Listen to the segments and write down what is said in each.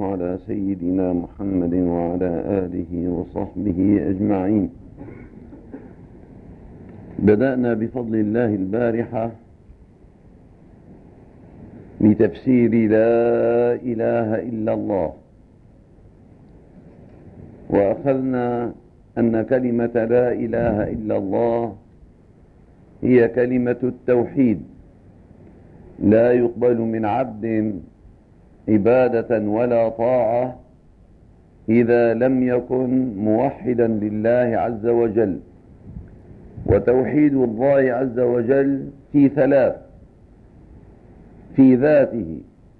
الله على سيدنا محمد وعلى آله وصحبه أجمعين. بدأنا بفضل الله البارحة بتفسير لا إله إلا الله، وأخذنا أن كلمة لا إله إلا الله هي كلمة التوحيد، لا يقبل من عبد عبادة ولا طاعة إذا لم يكن موحدا لله عز وجل. وتوحيد الله عز وجل في ثلاث: في ذاته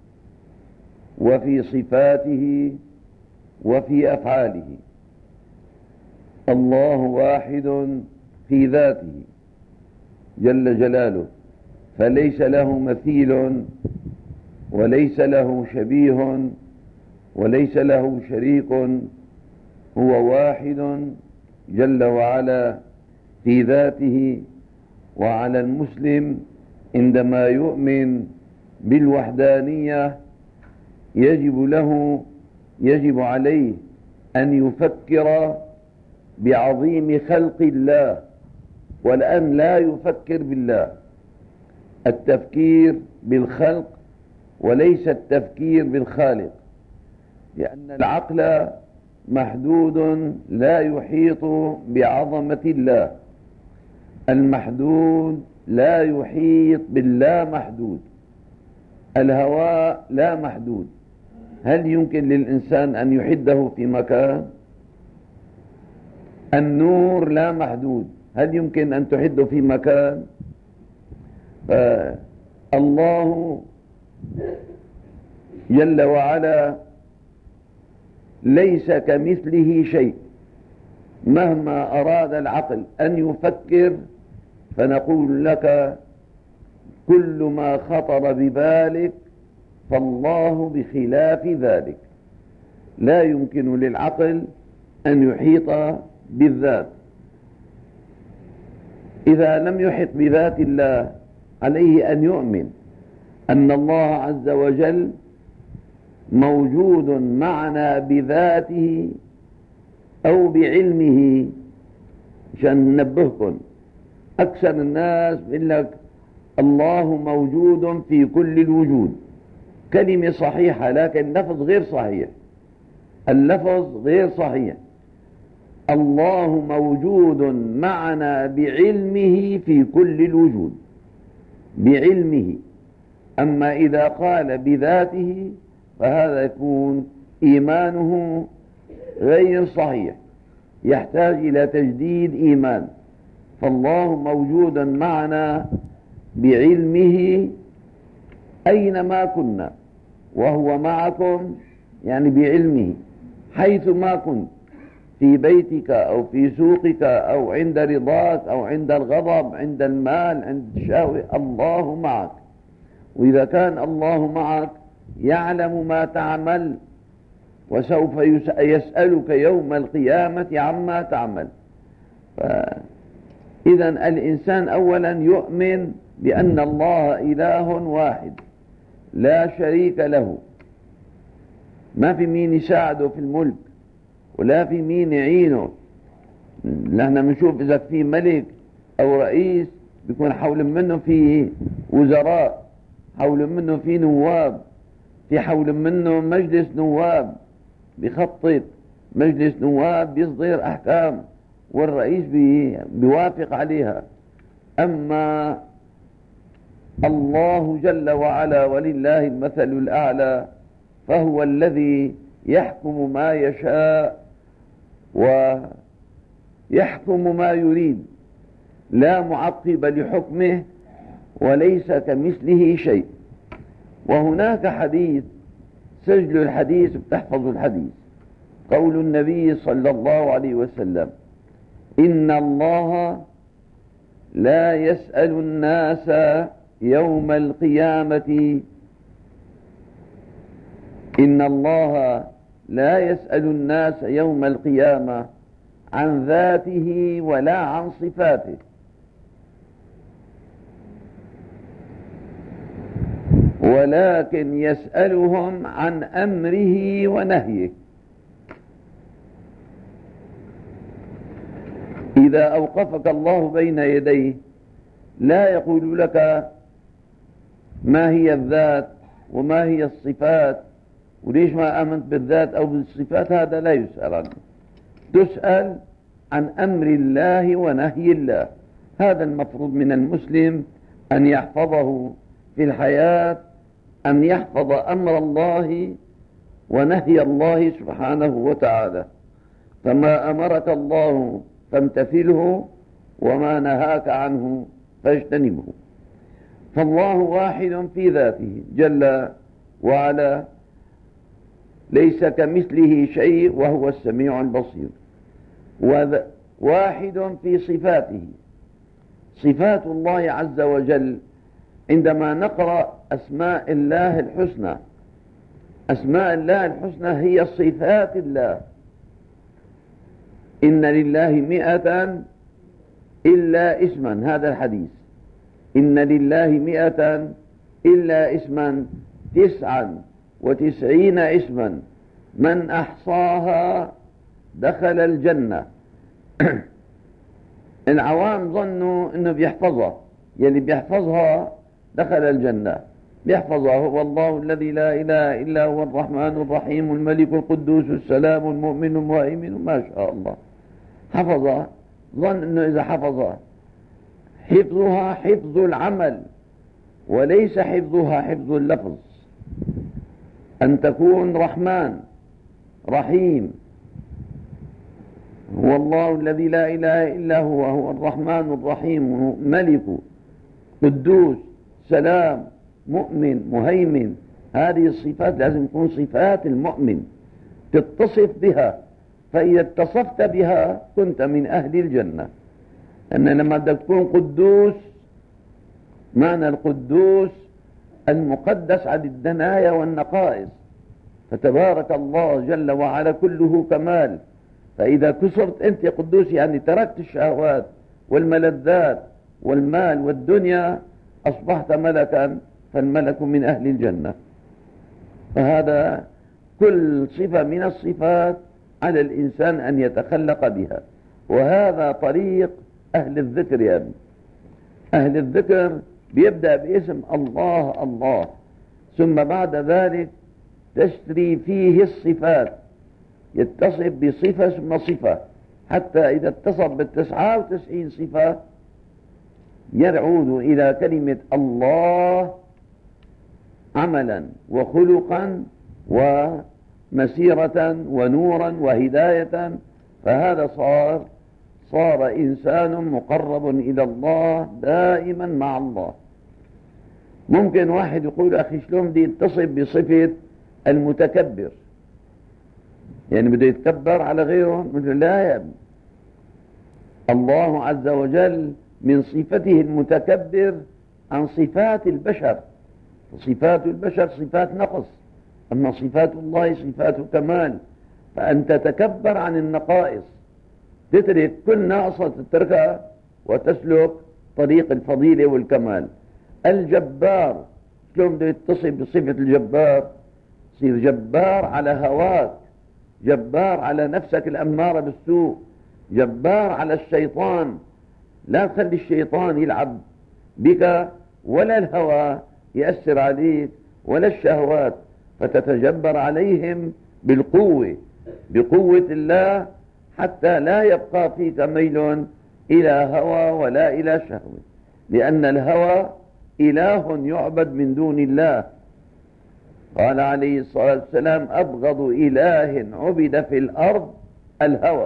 وفي صفاته وفي أفعاله. الله واحد في ذاته جل جلاله، فليس له مثيل وليس له شبيه وليس له شريك، هو واحد جل وعلا في ذاته. وعلى المسلم عندما يؤمن بالوحدانية يجب عليه أن يفكر بعظيم خلق الله، والآن لا يفكر بالله، التفكير بالخلق وليس التفكير بالخالق، لأن العقل محدود لا يحيط بعظمة الله. المحدود لا يحيط باللا محدود. الهواء لا محدود، هل يمكن للإنسان أن يحده في مكان؟ النور لا محدود، هل يمكن أن تحده في مكان؟ الله جل وعلا ليس كمثله شيء. مهما أراد العقل أن يفكر فنقول لك كل ما خطر ببالك فالله بخلاف ذلك. لا يمكن للعقل أن يحيط بالذات. إذا لم يحط بذات الله عليه أن يؤمن أن الله عز وجل موجود معنا بذاته أو بعلمه. عشان ننبهكم، أكثر الناس بيقول لك الله موجود في كل الوجود، كلمة صحيحة لكن اللفظ غير صحيح. اللفظ غير صحيح. الله موجود معنا بعلمه في كل الوجود، بعلمه. أما إذا قال بذاته فهذا يكون إيمانه غير صحيح، يحتاج إلى تجديد إيمان. فالله موجود معنا بعلمه أينما كنا، وهو معكم يعني بعلمه حيثما كنت، في بيتك أو في سوقك أو عند رضاك أو عند الغضب، عند المال، عند الشهوة، الله معك. وإذا كان الله معك يعلم ما تعمل، وسوف يسألك يوم القيامة عما تعمل. إذا الإنسان أولا يؤمن بأن الله إله واحد لا شريك له، ما في مين يساعده في الملك ولا في مين يعينه. نحن بنشوف إذا في ملك أو رئيس بيكون حول منه في وزراء، حول منه في نواب، في حول منه مجلس نواب بيخطط، مجلس نواب بيصدر أحكام والرئيس بيوافق عليها. أما الله جل وعلا ولله المثل الأعلى فهو الذي يحكم ما يشاء ويحكم ما يريد، لا معقب لحكمه وليس كمثله شيء. وهناك حديث، سجل الحديث بتحفظ الحديث، قول النبي صلى الله عليه وسلم: إن الله لا يسأل الناس يوم القيامة إن الله لا يسأل الناس يوم القيامة عن ذاته ولا عن صفاته، ولكن يسألهم عن أمره ونهيه. إذا أوقفك الله بين يديه لا يقول لك ما هي الذات وما هي الصفات وليش ما آمنت بالذات أو بالصفات، هذا لا يسأل عنه. تسأل عن أمر الله ونهي الله. هذا المفروض من المسلم أن يحفظه في الحياة، أن يحفظ أمر الله ونهي الله سبحانه وتعالى. فما أمرك الله فامتثله وما نهاك عنه فاجتنبه. فالله واحد في ذاته جل وعلا، ليس كمثله شيء وهو السميع البصير. واحد في صفاته. صفات الله عز وجل عندما نقرأ أسماء الله الحسنى، أسماء الله الحسنى هي صفات الله. إن لله 100 إلا اسما، هذا الحديث. إن لله 100 إلا اسما 99 اسما من أحصاها دخل الجنة. العوام ظنوا أنه بيحفظها، يلي بيحفظها دخل الجنة. بيحفظها هو الله الذي لا إله إلا هو الرحمن الرحيم الملك القدوس السلام المؤمن المهيمن، ما شاء الله حفظها. ظن أنه إذا حفظها، حفظها حفظ العمل وليس حفظها حفظ اللفظ. أن تكون رحمن رحيم، هو الله الذي لا إله إلا هو الرحمن الرحيم ملك قدوس سلام مؤمن مهيمن. هذه الصفات لازم تكون صفات المؤمن تتصف بها، فإذا اتصفت بها كنت من أهل الجنة. أن لما بدك تكون قدوس، معنى القدوس المقدس عن الدنايا والنقائص، فتبارك الله جل وعلا كله كمال. فإذا كسرت أنت قدوس يعني تركت الشهوات والملذات والمال والدنيا، أصبحت ملكا، فالملك من أهل الجنة. فهذا كل صفة من الصفات على الإنسان أن يتخلق بها، وهذا طريق أهل الذكر. يعني أهل الذكر بيبدأ باسم الله الله، ثم بعد ذلك تسري فيه الصفات، يتصف بصفة ثم صفة، حتى إذا اتصف ب99 صفة يعود إلى كلمة الله عملا وخلقا ومسيرة ونورا وهداية. فهذا صار إنسان مقرب إلى الله دائما مع الله. ممكن واحد يقول أخي شلون بدي يتصف بصفة المتكبر، يعني بده يتكبر على غيره؟ مثل لا يا ابني، الله عز وجل من صفته المتكبر عن صفات البشر. صفات البشر صفات نقص، أما صفات الله صفات كمال. فأن تتكبر عن النقائص، تترك كل ناقصة تتركها وتسلك طريق الفضيلة والكمال. الجبار شلون بده يتصف بصفة الجبار؟ صير جبار على هواك، جبار على نفسك الأمارة بالسوء، جبار على الشيطان. لا تخلي الشيطان يلعب بك ولا الهوى يأثر عليك ولا الشهوات، فتتجبر عليهم بالقوة، بقوة الله، حتى لا يبقى فيك ميل إلى هوى ولا إلى شهوة، لأن الهوى إله يعبد من دون الله. قال عليه الصلاة والسلام أبغض إله عبد في الأرض الهوى.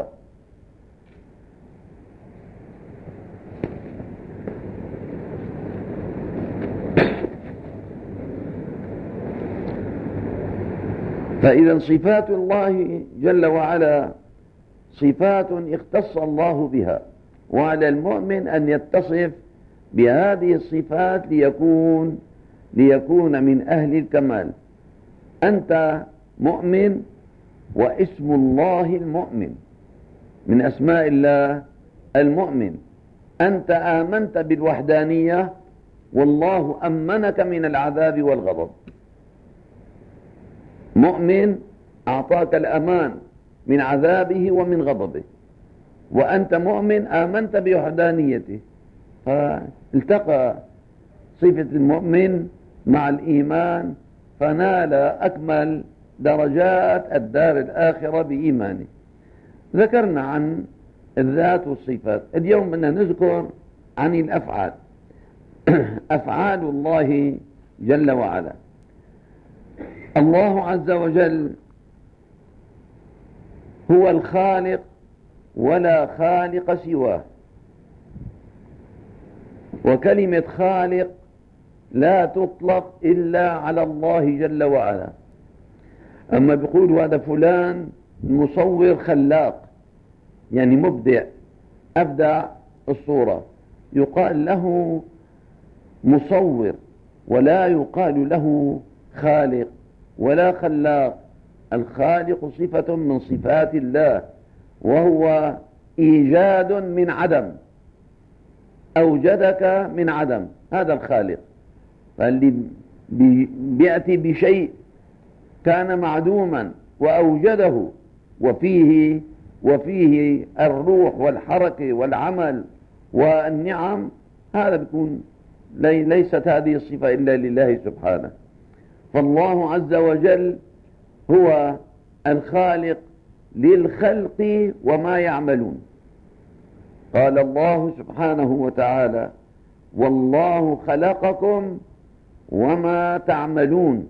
فإذا صفات الله جل وعلا صفات اختص الله بها، وعلى المؤمن أن يتصف بهذه الصفات ليكون من أهل الكمال. أنت مؤمن، واسم الله المؤمن من أسماء الله المؤمن. أنت آمنت بالوحدانية، والله أمنك من العذاب والغضب. مؤمن أعطاك الأمان من عذابه ومن غضبه، وأنت مؤمن آمنت بوحدانيته، فالتقى صفة المؤمن مع الإيمان فنال أكمل درجات الدار الآخرة بإيمانه. ذكرنا عن الذات والصفات، اليوم بدنا نذكر عن الأفعال. أفعال الله جل وعلا. الله عز وجل هو الخالق ولا خالق سواه، وكلمة خالق لا تطلق إلا على الله جل وعلا. أما بيقول هذا فلان مصور خلاق، يعني مبدع، أبدع الصورة، يقال له مصور، ولا يقال له خالق ولا خلاق. الخالق صفة من صفات الله، وهو إيجاد من عدم، أوجدك من عدم، هذا الخالق. فاللي بيأتي بشيء كان معدوما وأوجده، وفيه الروح والحركة والعمل والنعم، هذا بيكون ليست هذه الصفة إلا لله سبحانه. فالله عز وجل هو الخالق للخلق وما يعملون. قال الله سبحانه وتعالى: والله خلقكم وما تعملون.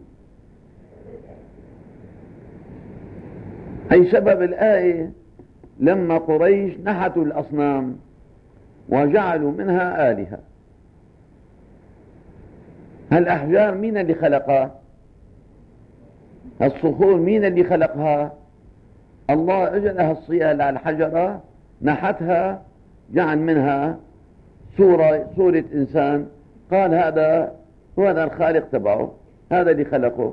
أي سبب الآية لما قريش نحتوا الأصنام وجعلوا منها آلهة. هالأحجار مين اللي خلقها؟ الصخور مين اللي خلقها؟ الله اجلها الصيال على الحجرة، نحتها، جعل منها صورة إنسان، قال هذا هو الخالق تبعه، هذا اللي خلقه.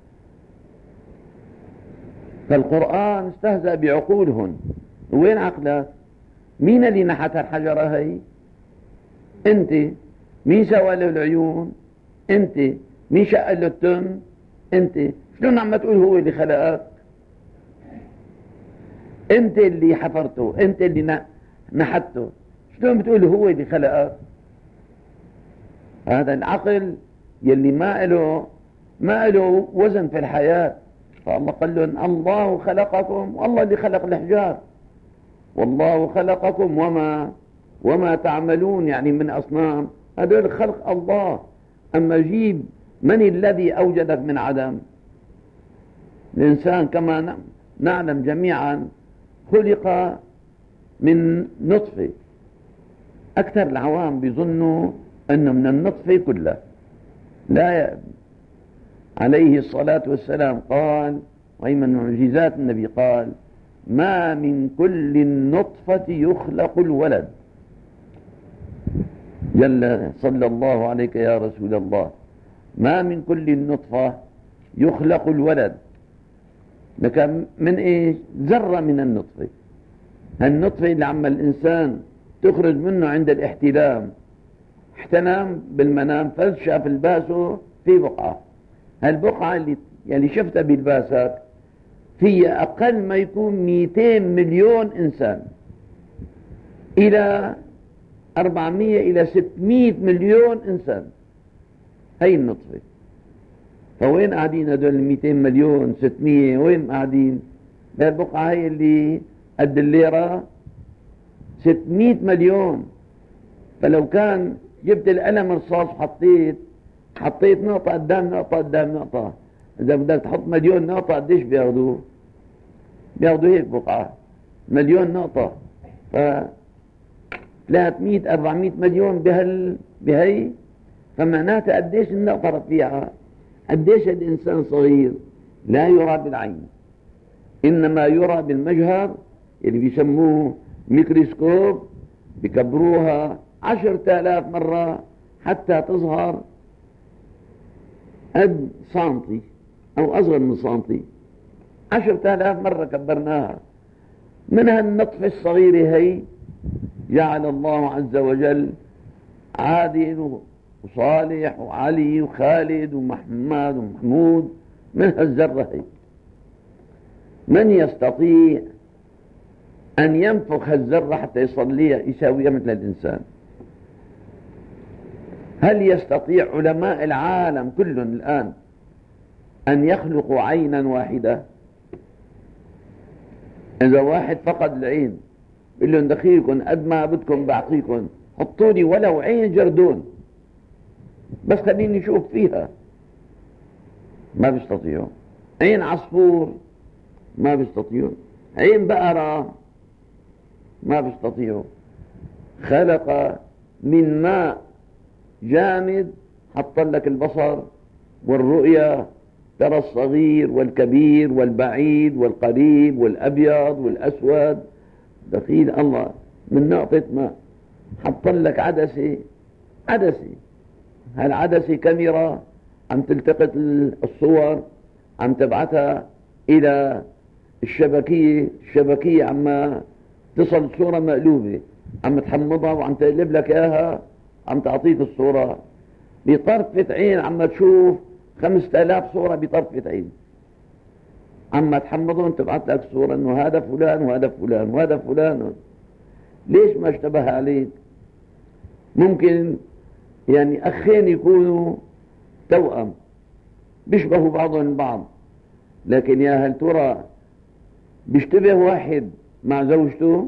فالقرآن استهزأ بعقولهم. وين عقلك؟ مين اللي نحت الحجرة هي؟ انت. مين سوى له العيون؟ انت. مين شق له التم؟ انت. شلون عم تقول هو اللي خلقك؟ انت اللي حفرته، انت اللي نحته، شلون بتقول هو اللي خلقك؟ هذا العقل يلي ما له وزن في الحياة. فالله قال لهم: الله خلقكم، والله اللي خلق الحجار، والله خلقكم وما تعملون، يعني من أصنام، هذول خلق الله. أما جيب من الذي أوجدك من عدم؟ الإنسان كما نعلم جميعا خلق من نطفة. أكثر العوام بيظنوا أنه من النطفة كلها. لا، عليه الصلاة والسلام قال، وهي من معجزات النبي، قال: ما من كل النطفة يخلق الولد. جل صلى الله عليك يا رسول الله، ما من كل النطفة يخلق الولد. لكن من ايش؟ ذرة من النطفة. النطفة اللي عم الإنسان تخرج منه عند الاحتلام، احتلم بالمنام فشاف الباسه في بقعة، هالبقعة اللي شفتها بالباسك في أقل ما يكون 200 مليون إنسان، إلى 400 إلى 600 مليون إنسان. هي النطفة. فوين قاعدين هدول 200 مليون 600؟ وين قاعدين؟ البقعة هي اللي قد الليرة 600 مليون. فلو كان جبت القلم الرصاص حطيت نقطة قدام نقطة قدام نقطة، إذا بدك تحط مليون نقطة قديش بياخدوا هيك بقعة مليون نقطة، ف 300 400 مليون بهي. فمعناتها قديش النقطة رفيعة، قديش الإنسان صغير. لا يرى بالعين، إنما يرى بالمجهر اللي بيسموه ميكروسكوب، بكبروها 10,000 مرة حتى تظهر قد سنتي أو أصغر من سنتي. 10,000 مرة كبرناها. من هالنطفة الصغيرة هي جعل الله عز وجل عادل وصالح وعلي وخالد ومحمد ومحمود من هالذرة هي. من يستطيع أن ينفخ هالذرة حتى يساويها مثل الإنسان؟ هل يستطيع علماء العالم كلهم الآن أن يخلقوا عينا واحدة؟ إذا واحد فقد العين بيقول لهم دخيلكم قد ما بدكم بعطيكم، حطوا لي ولو عين جردون بس خليني أشوف فيها. ما بيستطيعوا. عين عصفور ما بيستطيعوا. عين بقرة ما بيستطيعوا. خلق من ماء جامد حط لك البصر والرؤية، ترى الصغير والكبير والبعيد والقريب والأبيض والأسود. دخيل الله من نقطة ماء حط لك عدسة. هالعدسة كاميرا عم تلتقط الصور، عم تبعتها إلى الشبكية عم تصل صورة مقلوبة، عم تحمضها وعم تقلب لك إياها، عم تعطيك الصورة بطرفة عين. عم تشوف 5000 صورة بطرفة عين، عم تحمضهم تبعت لك صورة انه هذا فلان وهذا فلان وهذا فلان. ليش ما اشتبه عليك؟ ممكن يعني أخين يكونوا توأم بيشبهوا بعضهم البعض، لكن يا هل ترى بيشتبه واحد مع زوجته؟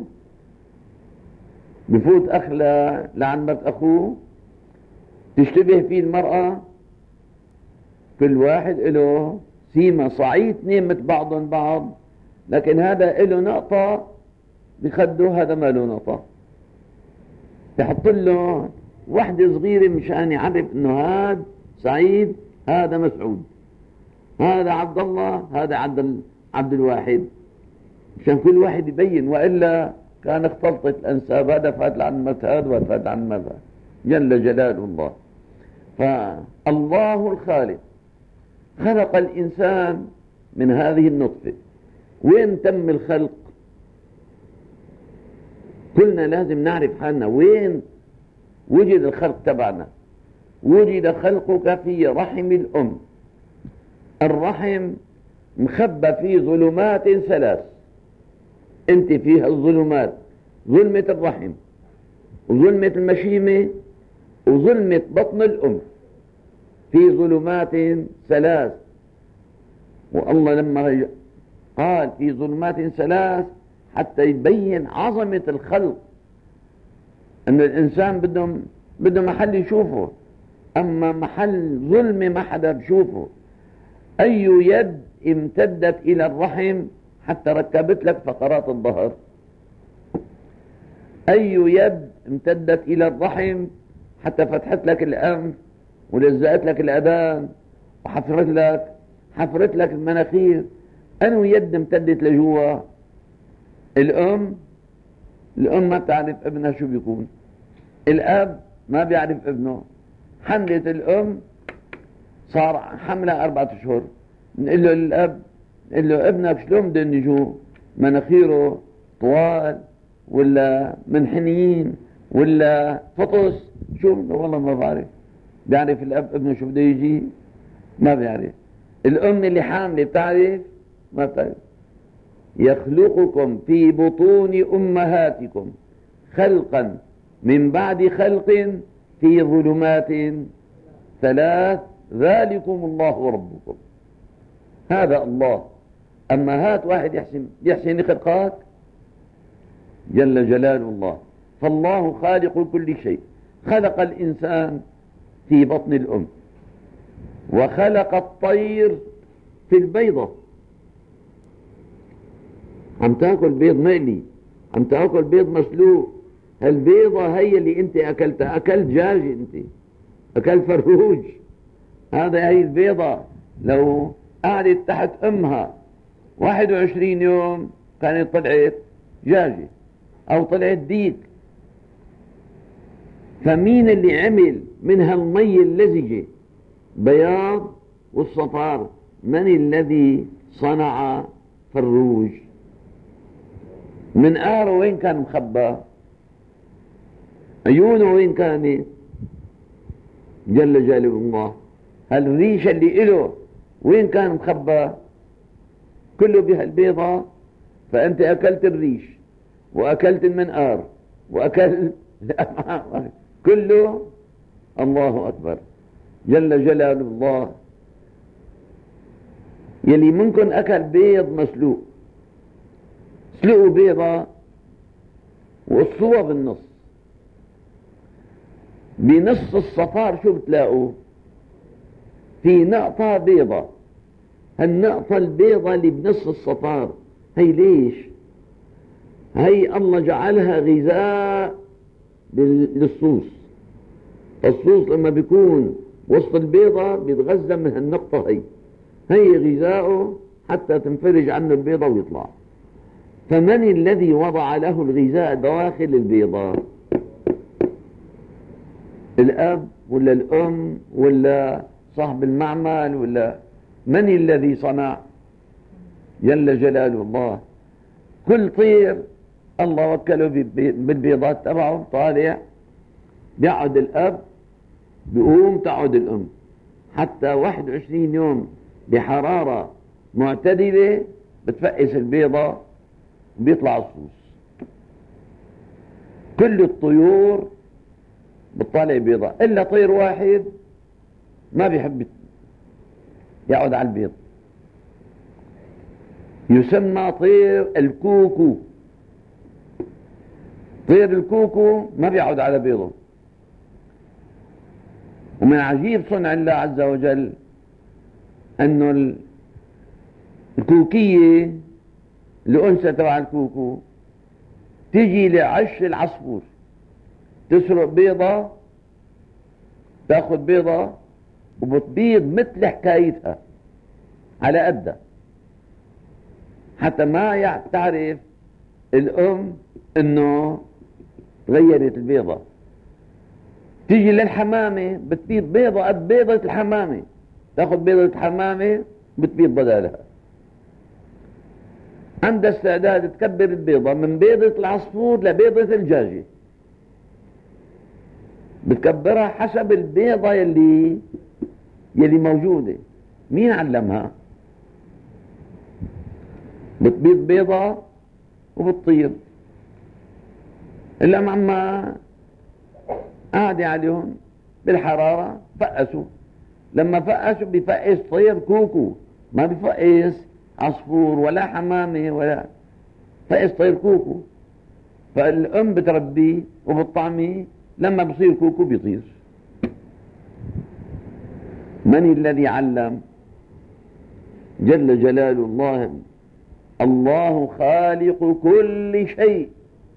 بفوت أخ لعن مرت أخوه تشتبه فيه المرأة؟ كل واحد له سيمة، صعيد اثنين مثل بعضهم بعض، لكن هذا له نقطة بخده، هذا ما له نقطة. تحط له واحدة صغيرة مشان يعرف انه هذا سعيد هذا مسعود، هذا عبد الله هذا عبد الواحد، مشان كل واحد يبين، وإلا كان اختلطت الأنساب، هذا فات عن مذهب وهذا فات عن مذهب. جل جلال الله. فالله الخالق خلق الإنسان من هذه النطفة. وين تم الخلق؟ كلنا لازم نعرف حالنا وين وجد الخلق تبعنا. وجد خلقك في رحم الأم. الرحم مخبى فيه ظلمات ثلاث، انت فيها الظلمات، ظلمة الرحم وظلمة المشيمة وظلمة بطن الأم، في ظلمات ثلاث. والله لما قال في ظلمات ثلاث حتى يبين عظمة الخلق، أن الإنسان بده محل يشوفه، أما محل ظلمة ما حدا بشوفه. أي يد امتدت إلى الرحم حتى ركبت لك فقرات الظهر، أي يد امتدت إلى الرحم حتى فتحت لك الأنف ولزقت لك الأذان وحفرت لك المناخير. أنو يد امتدت لجوا؟ الأم ما بتعرف ابنها شو بيكون، الأب ما بيعرف ابنه. حملت الأم صار حملة 4 أشهر، نقول له للأب نقول له ابنك شلون بدهم يجوا؟ مناخيره طوال ولا منحنيين ولا فطس؟ شو؟ والله ما بعرف. بيعرف الأب ابنه شو بده يجي؟ ما بيعرف. الأم اللي حاملة بتعرف؟ ما بتعرف. يخلقكم في بطون أمهاتكم خلقا من بعد خلق في ظلمات ثلاث ذلكم الله ربكم. هذا الله. أما هات واحد يحسن خلقات؟ جل جلال الله. فالله خالق كل شيء. خلق الإنسان في بطن الأم، وخلق الطير في البيضة. عم تاكل بيض مقلي، عم تاكل بيض مسلوق. هالبيضة هي اللي انت اكلتها، اكلت دجاج، انت اكلت فروج. هذا هي البيضة لو قعدت تحت امها 21 يوم كانت طلعت دجاجة او طلعت ديك. فمين اللي عمل منها المي اللزجة بياض والصفار؟ من الذي صنع فروج؟ من آره وين كان مخبى؟ عيونه وين كانت؟ جل جلاله الله. هالريش اللي إله وين كان مخبى؟ كله بهالبيضة. فأنت أكلت الريش وأكلت المنقار وأكلت كله. الله أكبر جل جلاله الله. يلي منكن أكل بيض مسلوق، سلقوا بيضة وقصوها بالنص، بنص الصفار شو بتلاقوا؟ في نقطة بيضة. هالنقطة البيضة اللي بنص الصفار هي ليش؟ هي الله جعلها غذاء للصوص. الصوص لما بيكون وسط البيضة بيتغذى من هالنقطة هي غذاؤه حتى تنفرج عنه البيضة ويطلع. فمن الذي وضع له الغذاء داخل البيضة؟ الأب ولا الأم ولا صاحب المعمل ولا من الذي صنع؟ جل جلاله الله. كل طير الله وكله بالبيضات تبعه طالع، بيقعد الأب بيقوم تقعد الأم حتى 21 يوم بحرارة معتدلة بتفقس البيضة بيطلع الصوص. كل الطيور بتطلع بيضة إلا طير واحد ما بيحب يقعد على البيض، يسمى طير الكوكو. طير الكوكو ما بيقعد على بيضه. ومن عجيب صنع الله عز وجل أنه الكوكية الأنثى تبع الكوكو تيجي لعش العصفور تسرق بيضة، تاخذ بيضة وبتبيض مثل حكايتها على قدها حتى ما تعرف الأم إنه تغيرت البيضة. تيجي للحمامة بتبيض بيضة قد بيضة الحمامة، تاخذ بيضة الحمامة بتبيض بدالها. عندها استعداد تكبر البيضة من بيضة العصفور لبيضة الدجاجة، بتكبرها حسب البيضة يلي موجودة. مين علمها؟ بتبيض بيضة وبتطير. إلا عما قاعدة عليهم بالحرارة فقسوا. لما فقسوا بيفقس طير كوكو، ما بيفقس عصفور ولا حمامة ولا فقس طير كوكو. فالأم بتربيه وبتطعميه، لما بصير كوكو بيطير. من الذي علم؟ جل جلال الله. الله خالق كل شيء.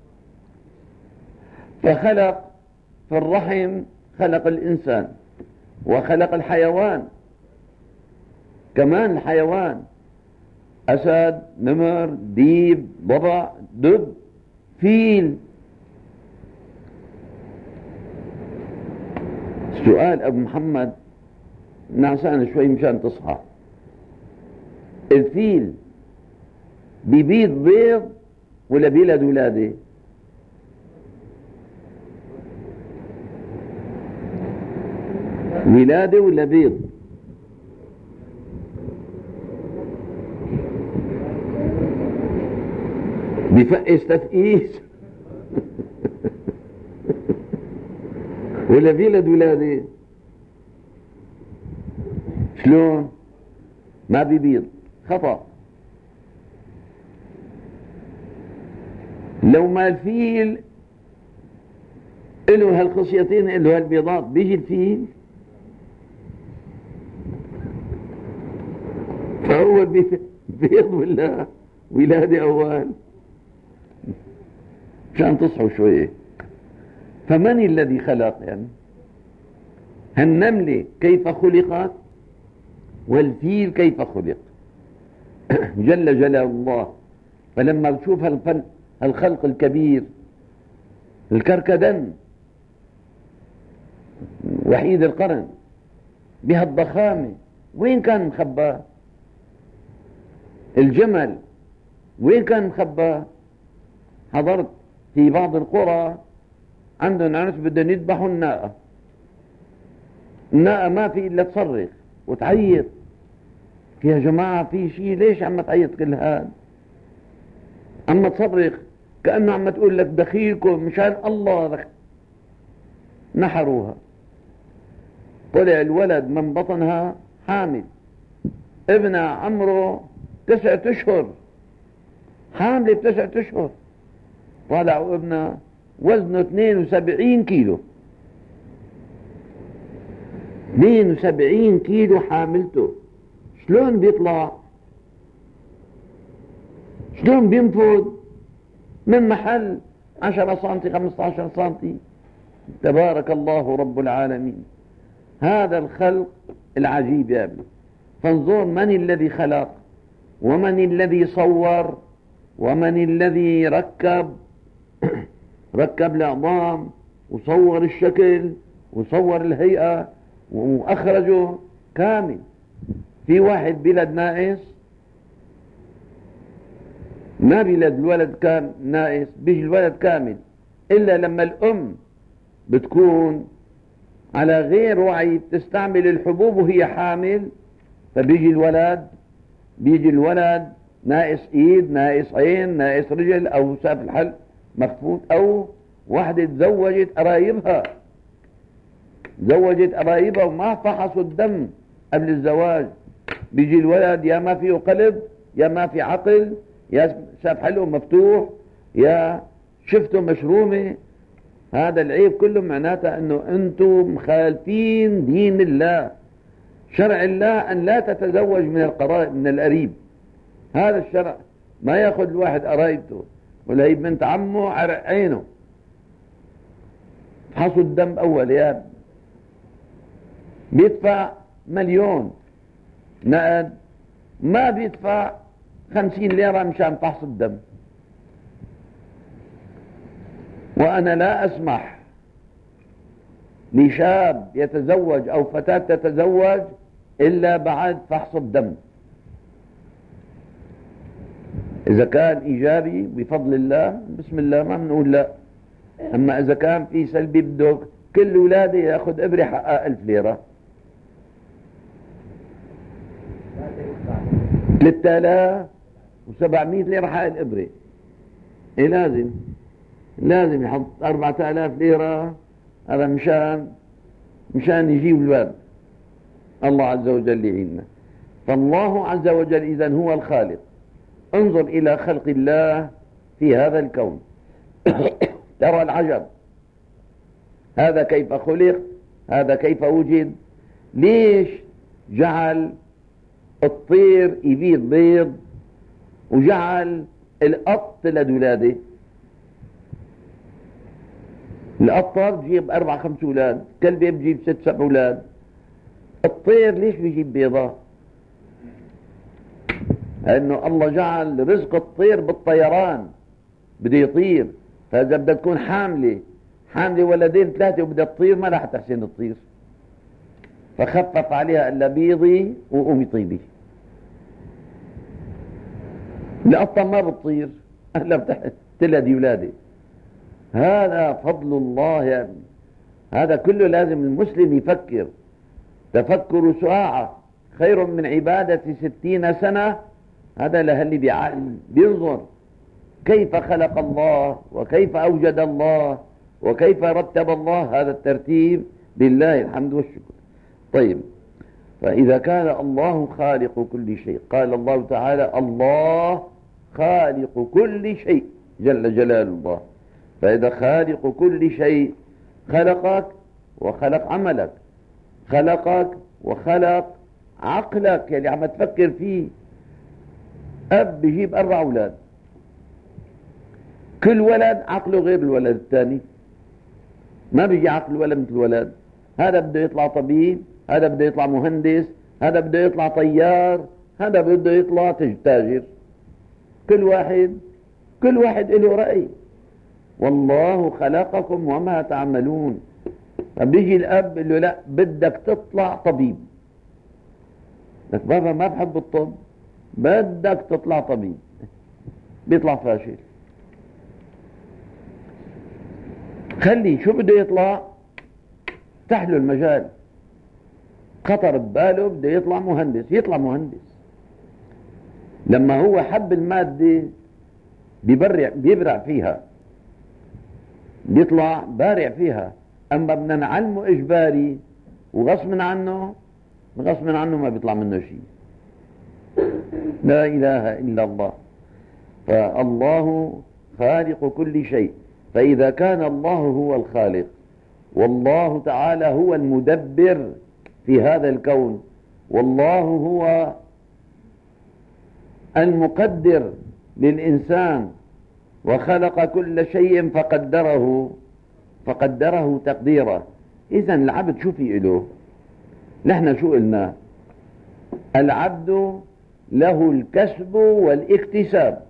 فخلق في الرحم، خلق الإنسان وخلق الحيوان كمان. الحيوان أسد، نمر، ديب، ضبع، دب، فيل. سؤال أبو محمد نعسان شوي مشان تصحى. الفيل بيبيض بيض ولا بيلد ولادة؟ ولادة ولا بيض؟ بيفقس تفقيس ولا بيلد ولادة؟ شلون؟ ما بيبيض. خطأ. لو ما الفيل له هالخصيتين له هالبيضات بيجي الفيل؟ فأول بيض ولا ولادة أول؟ عشان تصحوا شوية. فمن الذي خلق يعني؟ النملة كيف خلقت والفيل كيف خلق؟ جل جلال الله. فلما بتشوف هالخلق الكبير، الكركدن وحيد القرن بهالضخامة وين كان مخبى؟ الجمل وين كان مخبى؟ حضرت في بعض القرى عندهم ناس بدهم يذبحوا الناقة، ما في إلا تصرخ وتعيط. يا جماعة في شيء، ليش عم تعيط كل هذا؟ عم تصرخ كأنه عم تقول لك دخيلكم مشان الله نحروها. طلع الولد من بطنها حامل، ابنها عمره 9 أشهر، حاملة ب9 أشهر. طلعوا ابنها وزنه 72 كيلو، 72 كيلو حاملته. شلون بيطلع؟ شلون بينفذ من محل 10 سنتي 15 سنتي؟ تبارك الله رب العالمين. هذا الخلق العجيب يا ابني. فانظر من الذي خلق، ومن الذي صور، ومن الذي ركب العظام وصور الشكل وصور الهيئة وأخرجه كامل. في واحد بلد ناقص؟ ما بلد الولد كان ناقص، بيجي الولد كامل. إلا لما الأم بتكون على غير وعي تستعمل الحبوب وهي حامل، فبيجي الولد ناقص ايد، ناقص عين، ناقص رجل، او ساف الحلق مخفوت، او واحدة تزوجت قرايبها وما فحصوا الدم قبل الزواج. بيجي الولد يا ما فيه قلب، يا ما في عقل، يا ساف حلقه مفتوح، يا شفته مشرومة. هذا العيب كله معناته انه انتم مخالفين دين الله، شرع الله ان لا تتزوج من القريب. هذا الشرع ما ياخذ الواحد قرايبته ولا هي بنت عمه عرق عينه. فحصوا الدم اول يا ابني. بيدفع 1,000,000 نقد، ما بيدفع 50 ليرة مشان فحص الدم. وأنا لا أسمح لشاب يتزوج أو فتاة تتزوج إلا بعد فحص الدم. إذا كان إيجابي بفضل الله بسم الله ما بنقول لا، أما إذا كان في سلبي بدك كل ولادة يأخذ إبرة حقها 1000 ليرة، 3700 ليرة حق الإبرة. إيه لازم يحط 4000 ليرة هذا مشان يجيب الولد. الله عز وجل يعيننا. فالله عز وجل إذن هو الخالق. انظر إلى خلق الله في هذا الكون ترى العجب. هذا كيف خلق، هذا كيف وجد. ليش جعل الطير يبيض بيض وجعل القط لدولادة؟ القطة بجيب 4-5 أولاد، كلبة بجيب 6-7 أولاد. الطير ليش بيجيب بيضة؟ لأنه الله جعل رزق الطير بالطيران، بده يطير. فإذا بدها تكون حاملة 2-3 وبدها تطير ما راح تحسن تطير، فخفف عليها إلا بيضي وقومي طيبي. القطة ما بتطير إلا تلدي ولادي. هذا فضل الله يا ابني. هذا كله لازم المسلم يفكر. تفكر ساعة خير من عبادة 60 سنة. هذا لهاللي بعقل بينظر كيف خلق الله وكيف أوجد الله وكيف رتب الله هذا الترتيب. لله الحمد والشكر. طيب، فإذا كان الله خالق كل شيء، قال الله تعالى الله خالق كل شيء جل جلال الله. فإذا خالق كل شيء خلقك وخلق عملك، خلقك وخلق عقلك اللي عم تفكر فيه. أب بيجيب 4 أولاد، كل ولد عقله غير الولد الثاني، ما بيجي عقل الولد مثل الولد. هذا بده يطلع طبيب، هذا بده يطلع مهندس، هذا بده يطلع طيار، هذا بده يطلع تاجر. كل واحد له رأي. والله خلقكم وما تعملون. فبيجي الأب اللي لا بدك تطلع طبيب، لك بابا ما بحب الطب، بدك تطلع طبيب، بيطلع فاشل. خلي شو بده يطلع، افتح له المجال. خطر بباله بده يطلع مهندس، يطلع مهندس. لما هو حب المادة بيبرع فيها، بيطلع بارع فيها. أما بدنا نعلمه إجباري وغصب عنه ما بيطلع منه شيء. لا إله إلا الله. فالله خالق كل شيء. فإذا كان الله هو الخالق والله تعالى هو المدبر في هذا الكون، والله هو المقدر للإنسان وخلق كل شيء فقدره تقديرا، إذن العبد شو في له؟ نحن شو قلنا؟ العبد له الكسب والاكتساب.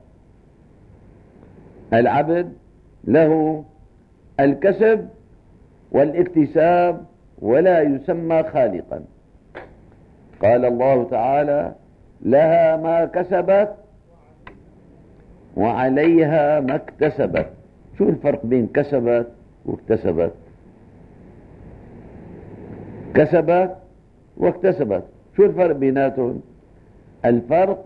العبد له الكسب والاكتساب ولا يسمى خالقا. قال الله تعالى: لها ما كسبت وعليها ما اكتسبت. شو الفرق بين كسبت واكتسبت؟ كسبت واكتسبت، شو الفرق بيناتهم؟ الفرق: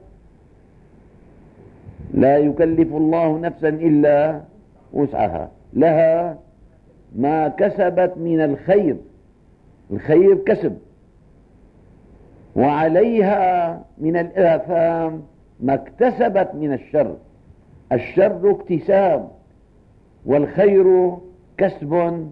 لا يكلف الله نفسا إلا وسعها، لها ما كسبت من الخير، الخير كسب، وعليها من الآثام ما اكتسبت من الشر، الشر اكتساب والخير كسب.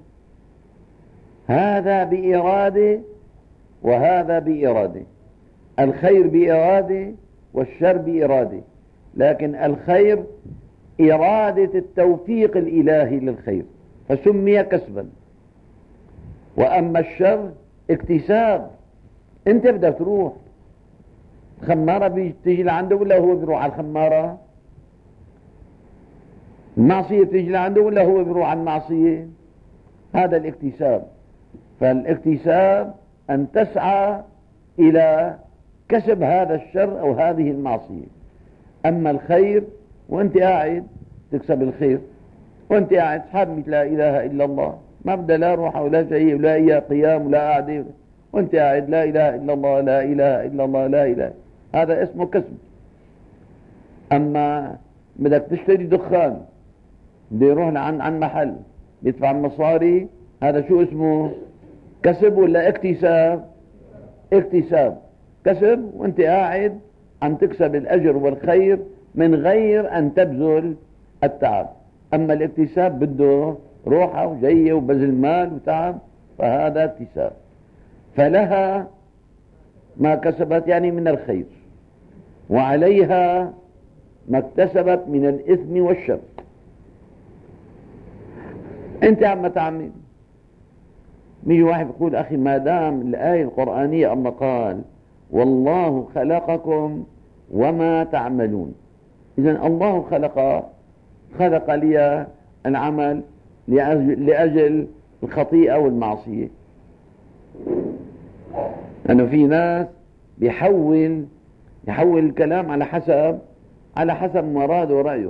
هذا بإرادة وهذا بإرادة، الخير بإرادة والشر بإرادة، لكن الخير إرادة التوفيق الإلهي للخير فسمي كسبا، وأما الشر اكتساب. انت بدك تروح خمارة بتيجي لعنده ولا هو بيروح على الخمارة؟ المعصية بتيجي لعنده ولا هو بيروح على المعصية؟ هذا الاكتساب. فالاكتساب أن تسعى إلى كسب هذا الشر أو هذه المعصية. أما الخير وأنت قاعد تكسب الخير، وأنت قاعد حابب لا إله إلا الله، ما بدأ لا روح ولا شيء ولا إياه قيام ولا قاعدة، وأنت قاعد لا إله إلا الله لا إله إلا الله لا إله، هذا اسمه كسب. أما بدك تشتري دخان، بده يروح عن محل بيدفع مصاري، هذا شو اسمه؟ كسب ولا اكتساب؟ اكتساب، كسب، وانت قاعد عم تكسب الأجر والخير من غير أن تبذل التعب. أما الاكتساب بده روحة وجية وبذل مال وتعب، فهذا اكتساب. فلها ما كسبت يعني من الخير، وعليها ما اكتسبت من الإثم والشر. انت عم تعمل، بيجي واحد يقول: أخي ما دام الآية القرآنية الله قال والله خلقكم وما تعملون، إذن الله خلق لي العمل لأجل الخطيئة والمعصية. لأنه في ناس بيحول الكلام على حسب مراده ورأيه.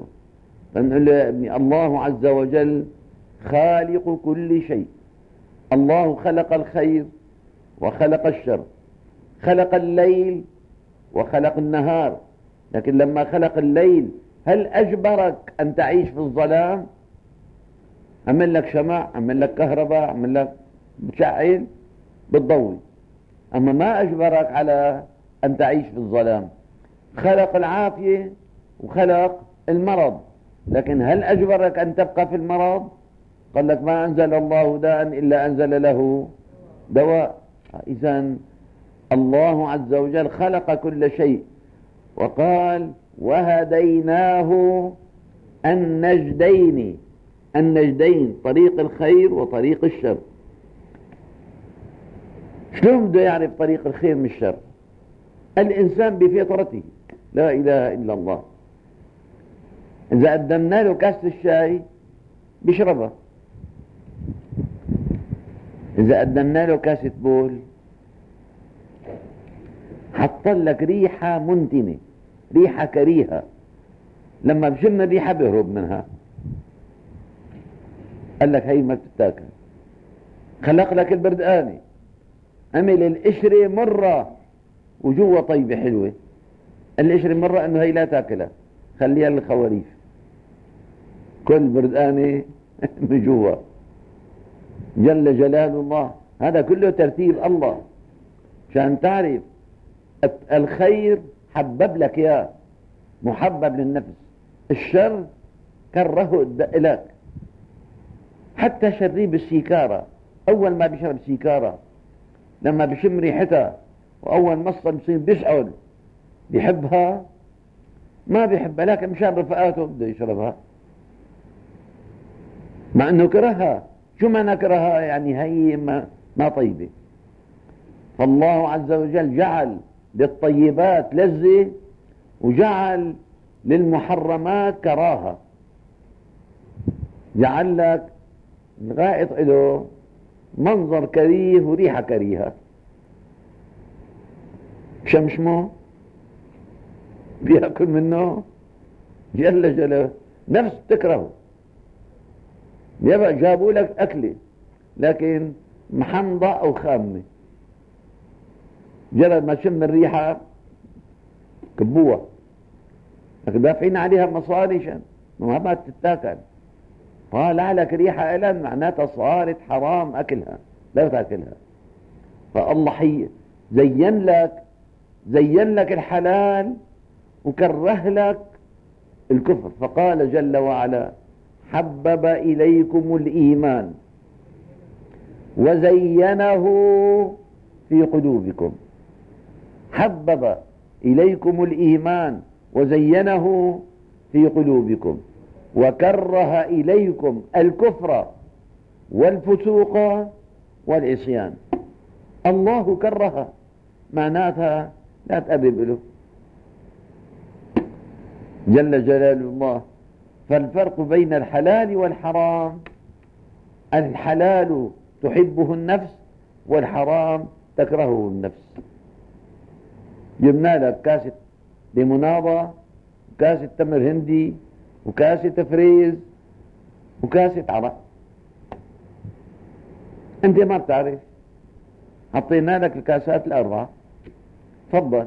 الله عز وجل خالق كل شيء. الله خلق الخير وخلق الشر، خلق الليل وخلق النهار، لكن لما خلق الليل هل أجبرك أن تعيش في الظلام؟ عمل لك شمع، عمل لك كهرباء، عمل لك بتشعل بتضوي، أما ما أجبرك على أن تعيش في الظلام. خلق العافية وخلق المرض، لكن هل أجبرك أن تبقى في المرض؟ قال لك: ما أنزل الله داء إلا أنزل له دواء. إذن الله عز وجل خلق كل شيء، وقال: وهديناه النجدين، طريق الخير وطريق الشر. شلون بده يعرف طريق الخير من الشر؟ الإنسان بفطرته لا إله إلا الله. إذا قدمنا له كاسة الشاي بيشربها، إذا قدمنا له كاسة بول حط لك ريحة منتنة، ريحة كريهة، لما بشم الريحة بيهرب منها، قال لك هي ما بتتاكل. خلق لك البردقانة، عمل القشرة مرة وجوه طيبة حلوة. القشرة مرة انه هي لا تاكلها، خليها للخواريف، كل بردانة من جوا. جل جلال الله. هذا كله ترتيب الله عشان تعرف الخير حبب لك اياه، محبب للنفس. الشر كرهه لك. حتى شريب السيكارة اول ما بيشرب سيكارة لما بشم ريحتها واول مصة بصير بيشعل بيحبها؟ ما بيحبها، لكن مشان رفقاته بده يشربها مع انه كرهها. شو معنى كرهها؟ يعني هي ما طيبة. فالله عز وجل جعل للطيبات لذة وجعل للمحرمات كراهة. جعل لك الغائط له منظر كريه وريحة كريهة. شمشمه بيأكل منه جل جلاله، نفس تكرهه. يبقى جابوا لك أكلة لكن محمضة أو خامة، جرد ما شم الريحة كبوها، لكن دافعين عليها مصاري شان ما تتاكل. طالع لك ريحة ألم معناتها صارت حرام أكلها، لا تاكلها. فالله زين لك الحلال وكره لك الكفر. فقال جل وعلا: حبب إليكم الإيمان وزينه في قلوبكم. حبب إليكم الإيمان وزينه في قلوبكم وكره إليكم الكفر والفسوق والعصيان. الله كره، معناتها لا تقرب له جل جلال الله. فالفرق بين الحلال والحرام: الحلال تحبه النفس والحرام تكرهه النفس. جبنا لك كاسة ليموناضة وكاسة تمر هندي وكاسة فريز وكاسة عرق، انت ما بتعرف، حطينا لك الكاسات الأربعة، تفضل.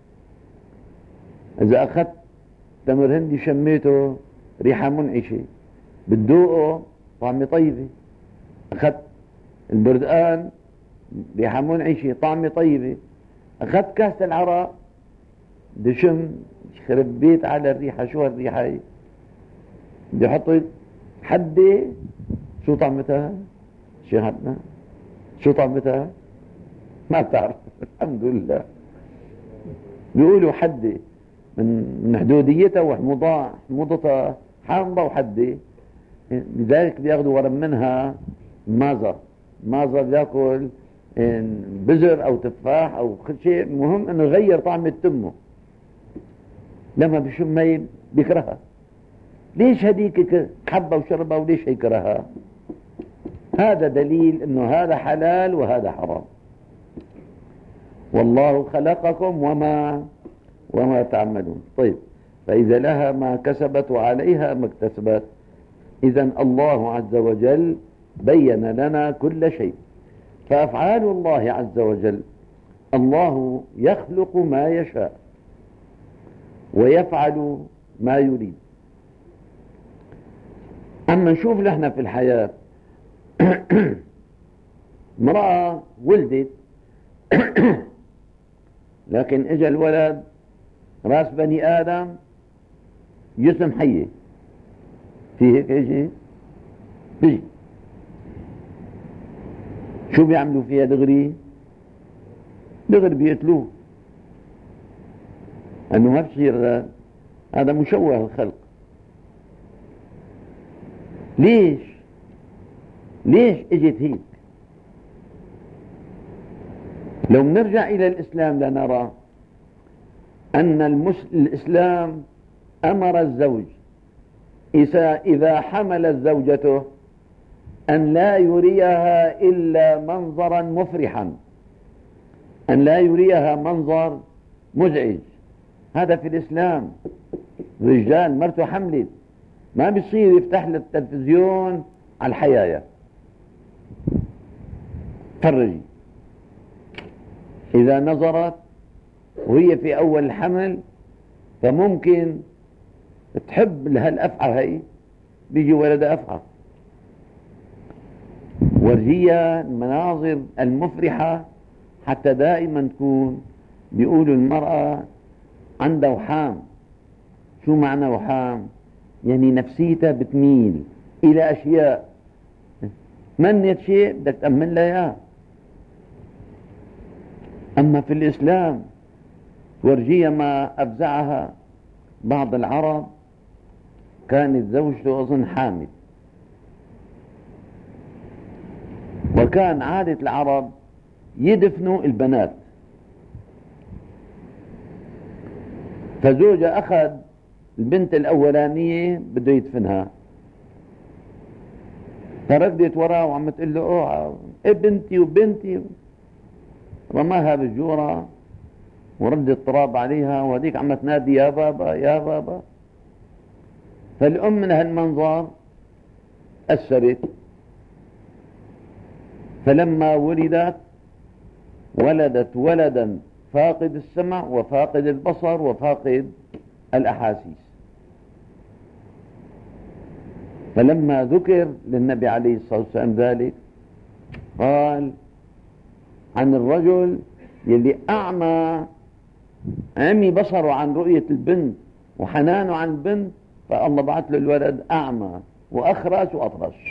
إذا أخذت تمر هندي شميته ريحة منعشة بتذوقه طعمة طيبة، أخذت البردقان ريحة منعشة طعمة طيبة، أخذت كاسة العرق دشم خرب بيت على الريحة. شو هالريحة هي؟ بدي أحط حدة. شو طعمتها؟ شيخنا شو طعمتها؟ ما بتعرف. الحمد لله. بيقولوا حدة من حدوديتها وحموضتها حامضة وحدة، لذلك بياخذوا ورم منها مازة بياكل بزر او تفاح او شيء، المهم انه يغير طعم تمه. لما بشم مي بيكرهها. ليش هديك حبة وشربها وليش هيكرهها؟ هذا دليل انه هذا حلال وهذا حرام. والله خلقكم وما تعملون. طيب، فإذا لها ما كسبت وعليها ما اكتسبت. إذن الله عز وجل بين لنا كل شيء. فأفعال الله عز وجل: الله يخلق ما يشاء ويفعل ما يريد. أما نشوف نحن في الحياة امرأة ولدت لكن اجى الولد راس بني آدم جسم حية، في هيك شيء بيجي شو بيعملوا فيها؟ دغري بيقتلوه، انه ما بصير، هذا مشوه الخلق. ليش اجت هيك؟ لو نرجع الى الاسلام لنرى ان الاسلام امر الزوج اذا حملت زوجته ان لا يريها الا منظرا مفرحا، ان لا يريها منظر مزعج. هذا في الاسلام. رجال مرته حملت ما بيصير يفتح له التلفزيون على الحياية، فرجي إذا نظرت وهي في أول الحمل فممكن تحب هالأفعى هي، بيجي ولد أفعى. ورجيها المناظر المفرحة حتى دائما تكون بيقولوا المرأة عندها وحام. شو معنى وحام؟ يعني نفسيتها بتميل إلى أشياء، منت شيء بدك تأمن لها إياه. أما في الإسلام ورجيها ما أفزعها. بعض العرب كانت زوجته أظن حامل، وكان عادة العرب يدفنوا البنات، فزوجها أخذ البنت الأولانية بده يدفنها، فردت وراه وعم تقول له اوعى بنتي وبنتي، رماها بالجورة ورد التراب عليها، وهذيك عم تنادي يا بابا يا بابا. فالأم من هالمنظر أثرت، فلما ولدت ولدا فاقد السمع وفاقد البصر وفاقد الأحاسيس. فلما ذكر للنبي عليه الصلاة والسلام ذلك قال عن الرجل يلي أعمى، عمي بصره عن رؤية البنت وحنانه عن البنت، فالله بعث له الولد أعمى وأخرس وأطرش.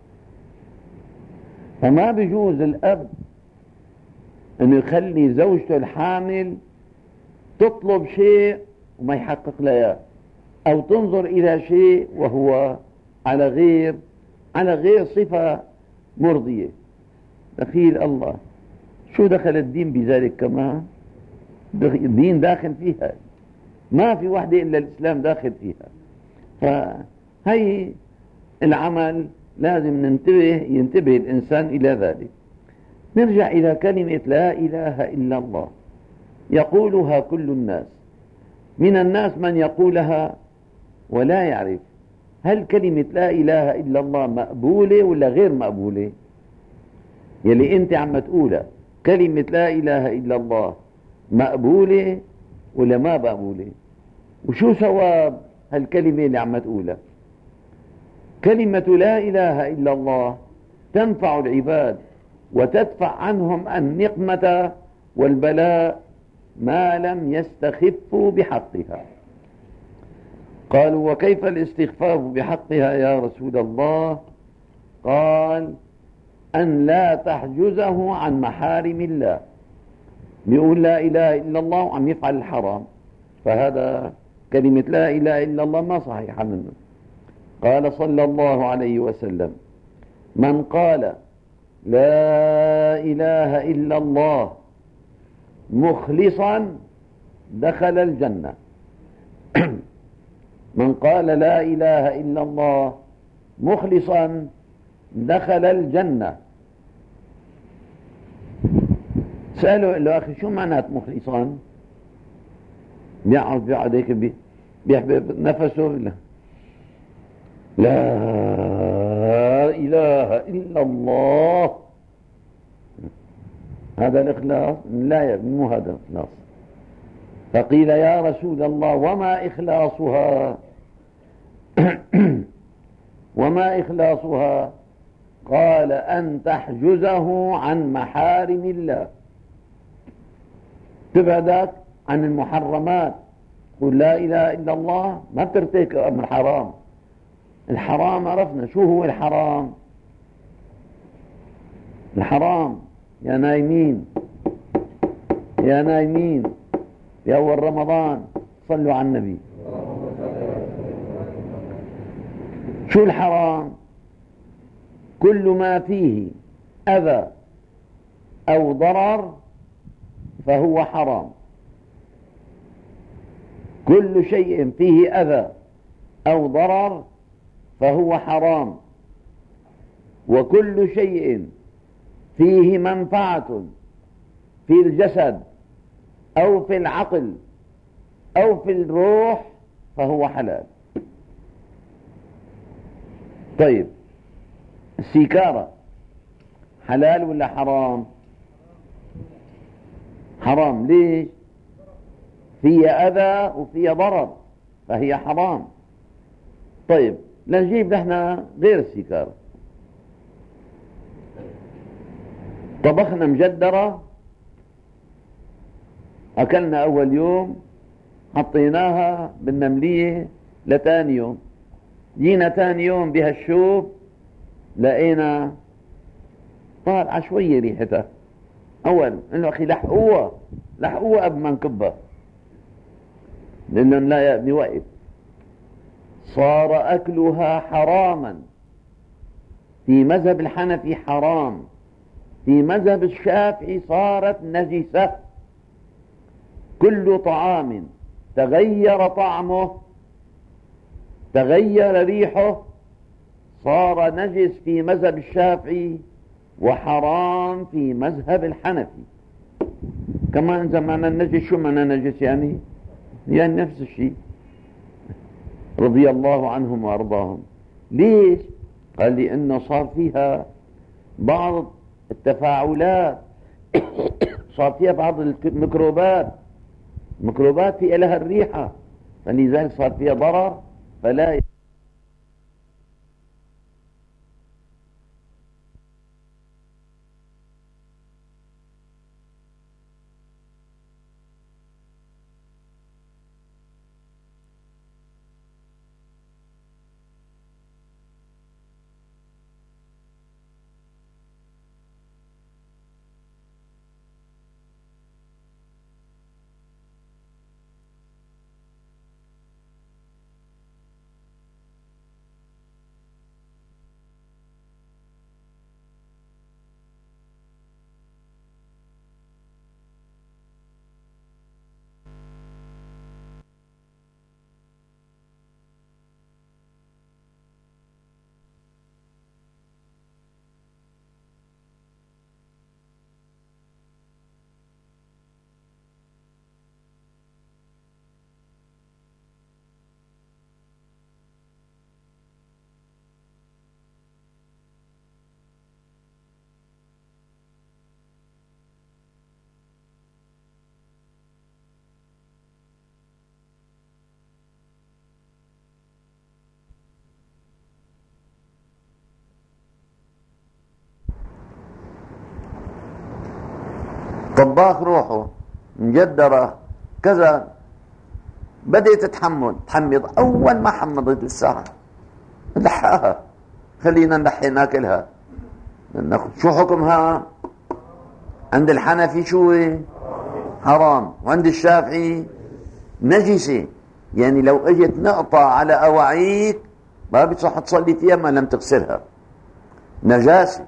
فما بيجوز الأب أنه يخلي زوجته الحامل تطلب شيء وما يحقق لها، أو تنظر إلى شيء وهو على غير صفة مرضية. دخيل الله، شو دخل الدين بذلك؟ كمان الدين داخل فيها، ما في وحدة إلا الإسلام داخل فيها. فهي العمل لازم ينتبه الإنسان إلى ذلك. نرجع إلى كلمة لا إله إلا الله، يقولها كل الناس. من الناس من يقولها ولا يعرف هل كلمة لا إله إلا الله مقبولة ولا غير مقبولة. يلي أنت عم تقولها كلمة لا إله إلا الله مقبولة ولا ما مقبولة؟ وشو ثواب هالكلمة اللي عم تقولها؟ كلمة لا إله إلا الله تنفع العباد وتدفع عنهم النقمة والبلاء ما لم يستخفوا بحقها. قالوا وكيف الاستخفاف بحقها يا رسول الله؟ قال أن لا تحجزه عن محارم الله. بيقول لا إله إلا الله وعم يفعل الحرام، فهذا كلمة لا إله إلا الله ما صحيحة منه. قال صلى الله عليه وسلم من قال لا إله إلا الله مخلصا دخل الجنة. من قال لا إله إلا الله مخلصا دخل الجنة. سألوا له أخي شو معنات مخلصا؟ بيقعد هيك بيحبب نفسه، لا إله إلا الله، هذا الإخلاص؟ لا، مو هذا الإخلاص. فقيل يا رسول الله وما إخلاصها؟ وما إخلاصها؟ قال أن تحجزه عن محارم الله، تبعدك عن المحرمات. قل لا إله إلا الله، ما بترتكب أمر حرام. الحرام عرفنا شو هو الحرام. الحرام يا نايمين يا نايمين في أول رمضان صلوا على النبي. شو الحرام؟ كل ما فيه أذى أو ضرر فهو حرام. كل شيء فيه أذى أو ضرر فهو حرام، وكل شيء فيه منفعة في الجسد أو في العقل أو في الروح فهو حلال. طيب السيكارة حلال ولا حرام؟ حرام. ليش؟ فيها أذى وفيها ضرر، فهي حرام. طيب لنجيب نحن غير السيكار. طبخنا مجدرة، أكلنا أول يوم، حطيناها بالنملية لتاني يوم، جينا تاني يوم بهالشوب لقينا طالعة شوية ريحتها. أول إنه أخي لحقوها قبل ما نكبها، لأنهم لا يأبني وقت. صار أكلها حراما، في مذهب الحنفي حرام، في مذهب الشافعي صارت نجسة. كل طعام تغير طعمه تغير ريحه صار نجس في مذهب الشافعي وحرام في مذهب الحنفي. كمان زمان النجس شو معنى نجس؟ يعني نفس الشيء. رضي الله عنهم وارضاهم. ليش؟ قال لي انه صار فيها بعض التفاعلات صار فيها بعض الميكروبات في لها الريحة، فلذلك صار فيها ضرر. فلا طباخ روحه مجدرة كذا بدأت تحمض. أول ما حمضت الساعة لحقها، خلينا نلحي ناكلها. شو حكمها عند الحنفي؟ شو حرام، وعند الشافعي نجسة. يعني لو اجت نقطة على أواعيك ما بتصح تصلي فيها ما لم تغسلها، نجاسة.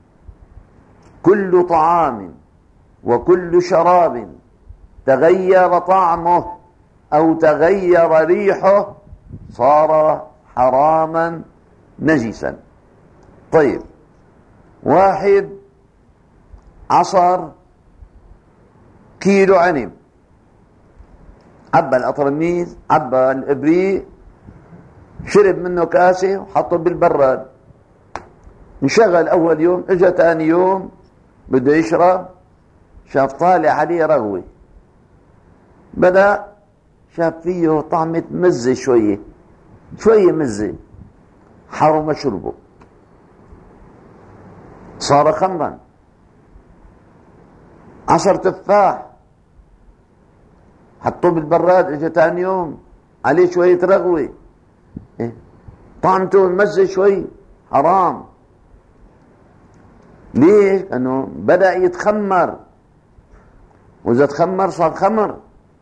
كل طعام وكل شراب تغير طعمه أو تغير ريحه صار حراما نجسا. طيب، واحد عصر كيلو عنب، عبى الأطرميز، عبى الإبريق، شرب منه كاسة وحطه بالبراد. انشغل أول يوم، اجى ثاني يوم بده يشرب، شاف طالع عليه رغوة، بدأ شاف فيه طعمة مزة، شوية مزة، حرم شربه، صار خمرا. عصر تفاح، حطوه بالبراد، اجى ثاني يوم عليه شوية رغوة، طعمته مزة شوي، حرام. ليش؟ لأنه بدأ يتخمر، وإذا تخمر صار خمر.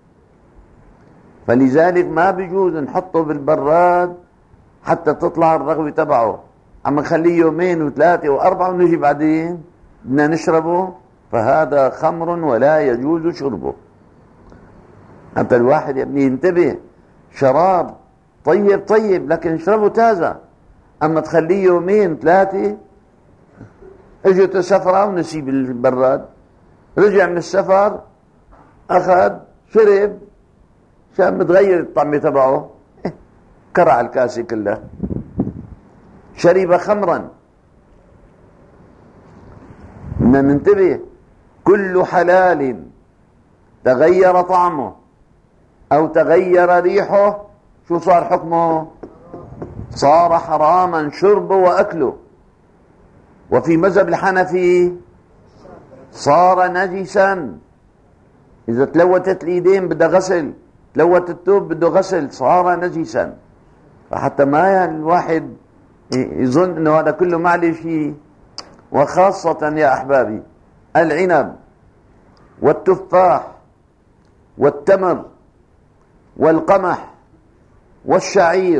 فلذلك ما بيجوز نحطه بالبراد حتى تطلع الرغوة تبعه، أما نخليه يومين وثلاثة وأربعة ونجي بعدين بدنا نشربه، فهذا خمر ولا يجوز شربه. حتى الواحد يا ابني ينتبه، شراب طيب لكن اشربه تازة، أما تخليه يومين ثلاثة، اجت السفرة ونسي بالبراد، رجع من السفر أخذ شرب، شام متغير الطعم تبعه، كرع الكاسة كلها، شرب خمرا. بدنا ننتبه، كل حلال تغير طعمه أو تغير ريحه، شو صار حكمه؟ صار حراما شربه وأكله. وفي مذهب الحنفي صار نجسا، إذا تلوثت الإيدين بدها غسل، تلوث الثوب بده غسل، صار نجسا. فحتى ما الواحد يظن أنه هذا كله معلش. وخاصة يا أحبابي العنب والتفاح والتمر والقمح والشعير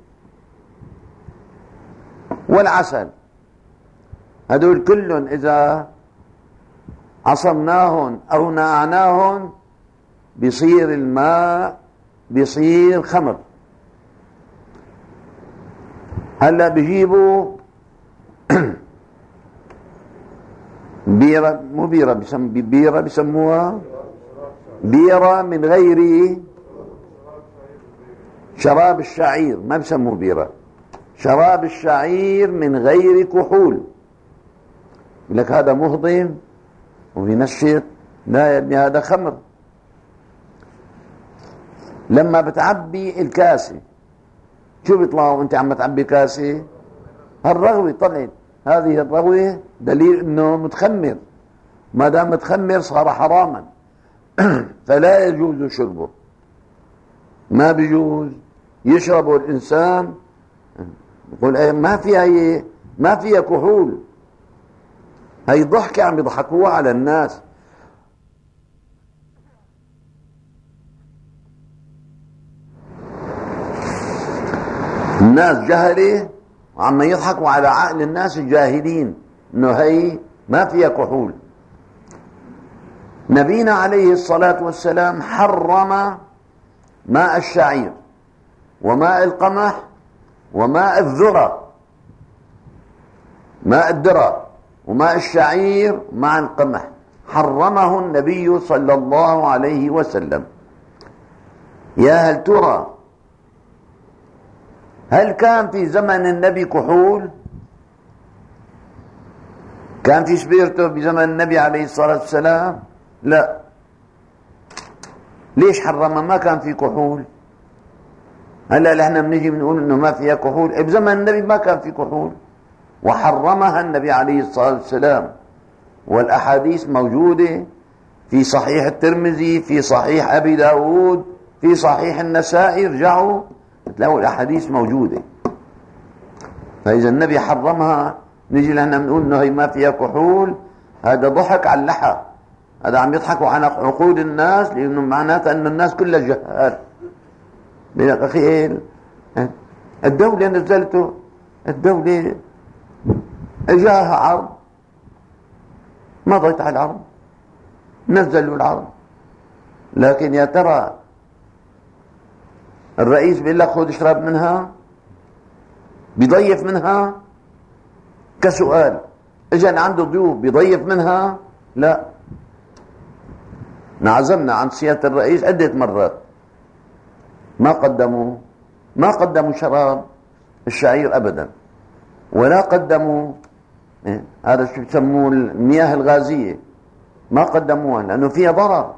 والعسل، هدول كلهم إذا عصرناهم أو نقعناهم بيصير الماء بيصير خمر. هلا بيجيبوا بيرة، مو بيرة، بيرة بيسموها بيرة من غير شراب الشعير، ما بيسموه بيرة، شراب الشعير من غير كحول. يقول لك هذا مهضم وبينشط. لا يا ابني، هذا خمر. لما بتعبي الكاسة شو بيطلعوا وانت عم تعبي كاسة؟ هالرغوة طلعت، هذه الرغوة دليل انه متخمر، ما دام متخمر صار حراما فلا يجوز شربه، ما بيجوز يشربه الانسان. يقول ما فيها كحول، هي ضحكة عم يضحكوها على الناس. الناس جهلة وعم يضحكوا على عقل الناس الجاهلين انه هي ما فيها كحول. نبينا عليه الصلاة والسلام حرم ماء الشعير وماء القمح وماء الذرة، ماء الذرة وماء الشعير مع القمح، حرمه النبي صلى الله عليه وسلم. يا هل ترى هل كان في زمن النبي كحول؟ كان في سبيرتو بزمن النبي عليه الصلاة والسلام؟ لا. ليش حرمها؟ ما كان في كحول. هلا نحن بنيجي بنقول انه ما فيها كحول، بزمن النبي ما كان في كحول وحرمها النبي عليه الصلاة والسلام. والأحاديث موجودة في صحيح الترمذي، في صحيح أبي داود، في صحيح النسائي، ارجعوا تلاقوا الأحاديث موجودة. فإذا النبي حرمها نيجي لهنا بنقول انه هي ما فيها كحول، هذا ضحك على اللحى، هذا عم يضحكوا على عقول الناس، لأنه معناتها أن الناس كلها جهال. لك أخي الدولة نزلته، الدولة اجاها عرض ما ضيت على العرض، نزلوا العرض، لكن يا ترى الرئيس بيقول لك خذ اشرب منها، بيضيف منها؟ كسؤال اجى عنده ضيوف بيضيف منها؟ لا. نعزمنا عن سيادة الرئيس عدة مرات، ما قدموا شراب الشعير ابدا، ولا قدموا هذا شو بسموه المياه الغازية، ما قدموها لأنه فيها ضرر.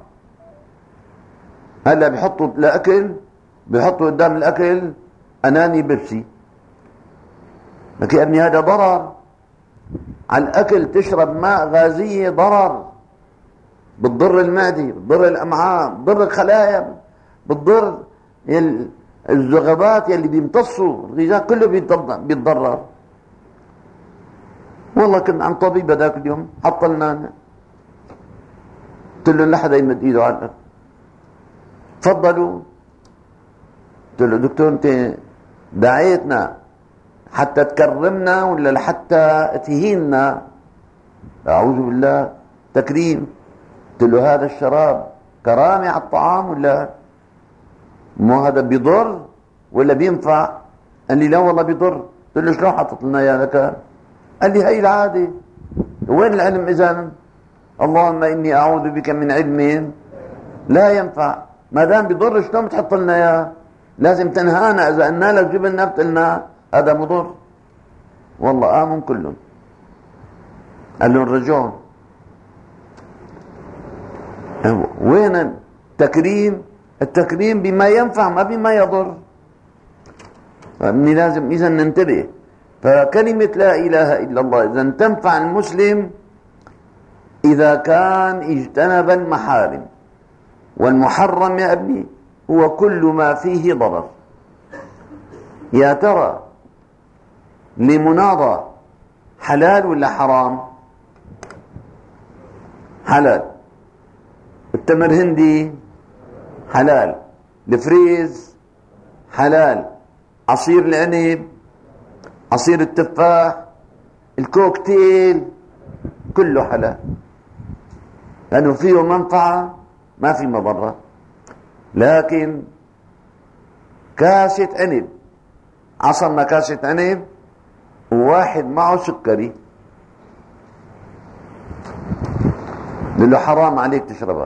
هلا بيحطوا الأكل، بيحطوا قدام الأكل أناني بيبسي، لكن يا ابني هذا ضرر على الأكل. تشرب ماء غازية ضرر، بتضر المعدة، بتضر الأمعاء، بتضر الخلايا، بتضر الزغبات يلي بيمتصوا الغذاء، كله بيتضرر. والله كنت عن طبيب هذاك اليوم حط لنا، قلت له لا حدا يمد ايده على الأكل، تفضلوا. قلت له دكتور انت دعيتنا حتى تكرمنا ولا لحتى تهيننا؟ اعوذ بالله، تكريم. قلت له هذا الشراب كرامة على الطعام ولا مو هذا بيضر ولا بينفع؟ قال لي لا والله بيضر. قلت له شلون حطت لنا اياه لك؟ قال لي هي العادة. وين العلم إذن؟ اللهم إني أعوذ بك من علم لا ينفع. ما دام بيضر شلون بتحط لنا اياه؟ لازم تنهانا، إذا قلنا لك جبنا بتقلنا هذا مضر. والله آمن كلهم. قال لهم رجعون. وين التكريم؟ التكريم بما ينفع ما بما يضر. لازم إذا ننتبه. فكلمة لا إله إلا الله إذا تنفع المسلم إذا كان اجتنب المحارم، والمحرم يا ابني هو كل ما فيه ضرر. يا ترى لمناضة حلال ولا حرام؟ حلال. التمر هندي حلال، الفريز حلال، عصير العنب، عصير التفاح، الكوكتيل كله حلال، لأنه فيه منفعة ما في مضرة. لكن كاسة عنب، عصرنا كاسة عنب وواحد معه سكري، بقول له حرام عليك تشربها،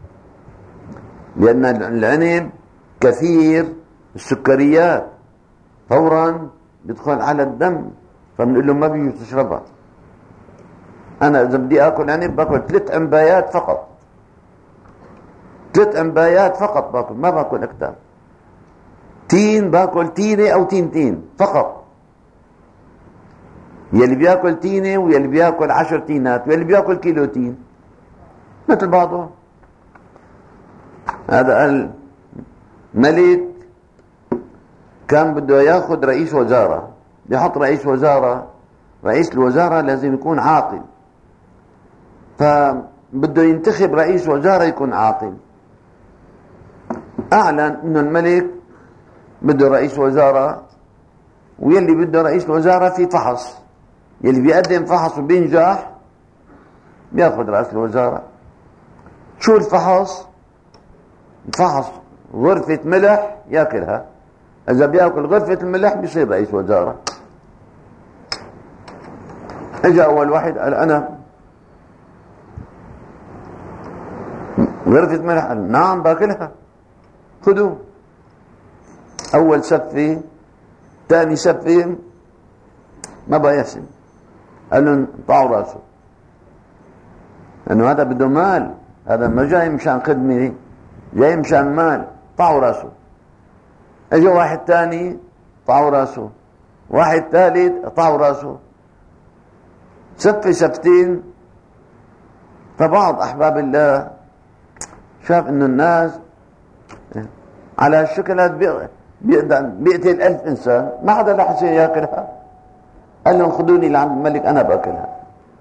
لأن العنب كثير السكريات فورا بيدخل على الدم، فبنقول له ما بيجوز تشربها. أنا إذا بدي آكل عنب باكل 3 عنبايات فقط، 3 عنبايات فقط باكل، ما باكل أكثر. تين باكل تينة أو تينتين فقط. يلي بياكل تينة ويلي بياكل 10 تينات ويلي بياكل كيلو تين مثل بعضه. هذا الملك كان بده ياخذ رئيس وزارة، يحط رئيس وزارة، رئيس الوزارة لازم يكون عاقل، فبده ينتخب رئيس وزارة يكون عاقل. أعلن إنه الملك بده رئيس وزارة، ويلي بده رئيس الوزارة في فحص، يلي بيقدم فحص وبينجح بياخذ رئيس الوزارة. شو الفحص؟ الفحص غرفة ملح ياكلها، إذا بياكل غرفة الملح بيصير رئيس وزارة. اجى أول واحد قال أنا غرفة ملح، قال نعم باكلها خذوا. أول سفة، ثاني سفة ما بقى يحسن، قال لهم طعوا راسه، لأنه هذا بده مال، هذا ما جاي مشان خدمة، جاي مشان مال، طعوا راسه. اجى واحد ثاني طعوا راسه، واحد ثالث طعوا راسه، سفة سفتين. فبعض أحباب الله شاف إنه الناس على هالشكل هذا بيقتل 1000 إنسان، ما حدا لحسن ياكلها، قال لهم خذوني لعند الملك أنا باكلها.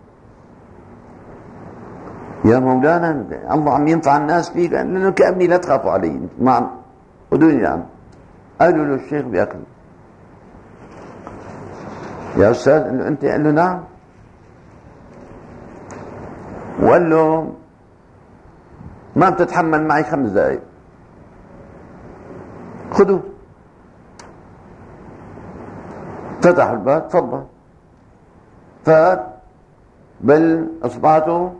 يا مولانا الله عم ينفع الناس فيك، لأنه كأني لا تخافوا علي، خذوني لعند. قالوا له الشيخ بياكل. يا أستاذ أنت؟ قال له نعم. وقال له ما بتتحمل معي 5 دقائق، خذوا. فتحوا الباب، تفضل. فات بل اصبعته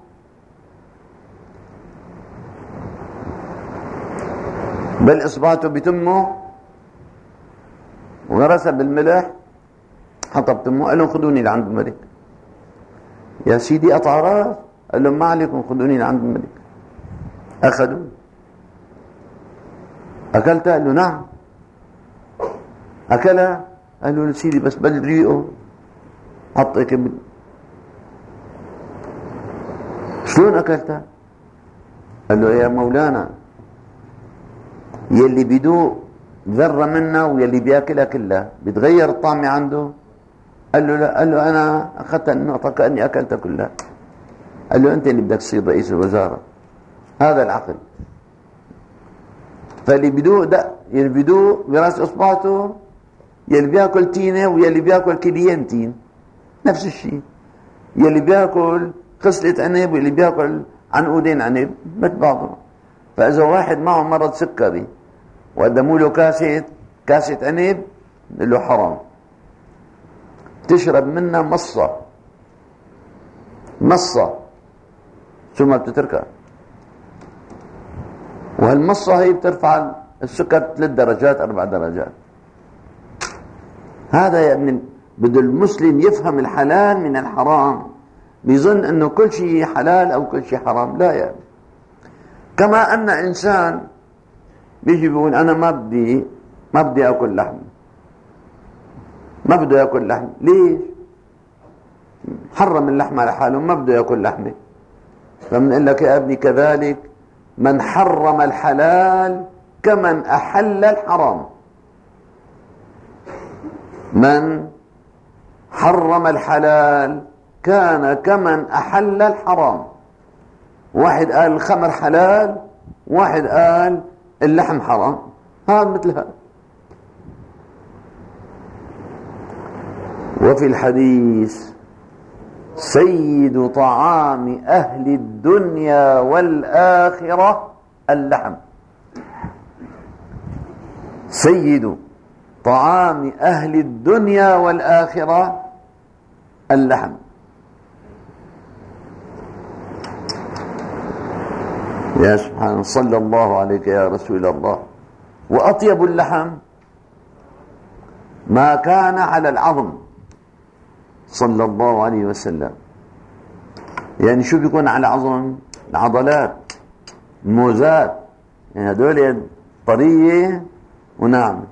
بتمه وغرسها بالملح، حطها بتمه، قال لهم خذوني لعند الملك. يا سيدي قطع راس، قال لهم ما عليكم خذوني لعند الملك. اخذوا. اكلتها؟ قال له نعم. اكلها؟ قال له سيدي بس بل ريقه، حط هيك شلون اكلتها؟ قال له يا مولانا يلي بيدوق ذره منها ويلي بياكلها كلها بتغير الطعم عنده؟ قال له لا. قال له انا اخذت النقطه كاني اكلتها كلها. قال له انت اللي بدك تصير رئيس الوزاره، هذا العقل. فاللي بدوق ده، يلي بدوق براس اصبعته، يلي بياكل تينه ويلي بياكل كليين تين نفس الشيء، يلي بياكل خصلة عنب واللي بياكل عنقودين عنب مثل بعضهم. فاذا واحد معه مرض سكري وقدموا له كاسة عنب، بقول له حرام تشرب منها مصة ثم بتتركها. وهالمصة هي بترفع السكر 3 درجات 4 درجات. هذا يا ابن بده المسلم يفهم الحلال من الحرام، بيظن انه كل شيء حلال او كل شيء حرام. لا يا ابن، كما أن إنسان بيجي بيقول أنا ما بدي أكل لحم، ما بده يأكل لحم. ليش؟ حرم اللحم على حاله، ما بده يأكل لحمه. فبنقول لك يا ابني كذلك من حرم الحلال كمن أحل الحرام. من حرم الحلال كان كمن أحل الحرام. واحد قال الخمر حلال، واحد قال اللحم حرام. هذا مثل هذا. وفي الحديث سيد طعام أهل الدنيا والآخرة اللحم. سيد طعام أهل الدنيا والآخرة اللحم. يا سبحان، صلى الله عليك يا رسول الله. وأطيب اللحم ما كان على العظم صلى الله عليه وسلم. يعني شو بيكون على العظم؟ العضلات، الموزات، يعني هدول طرية وناعمة.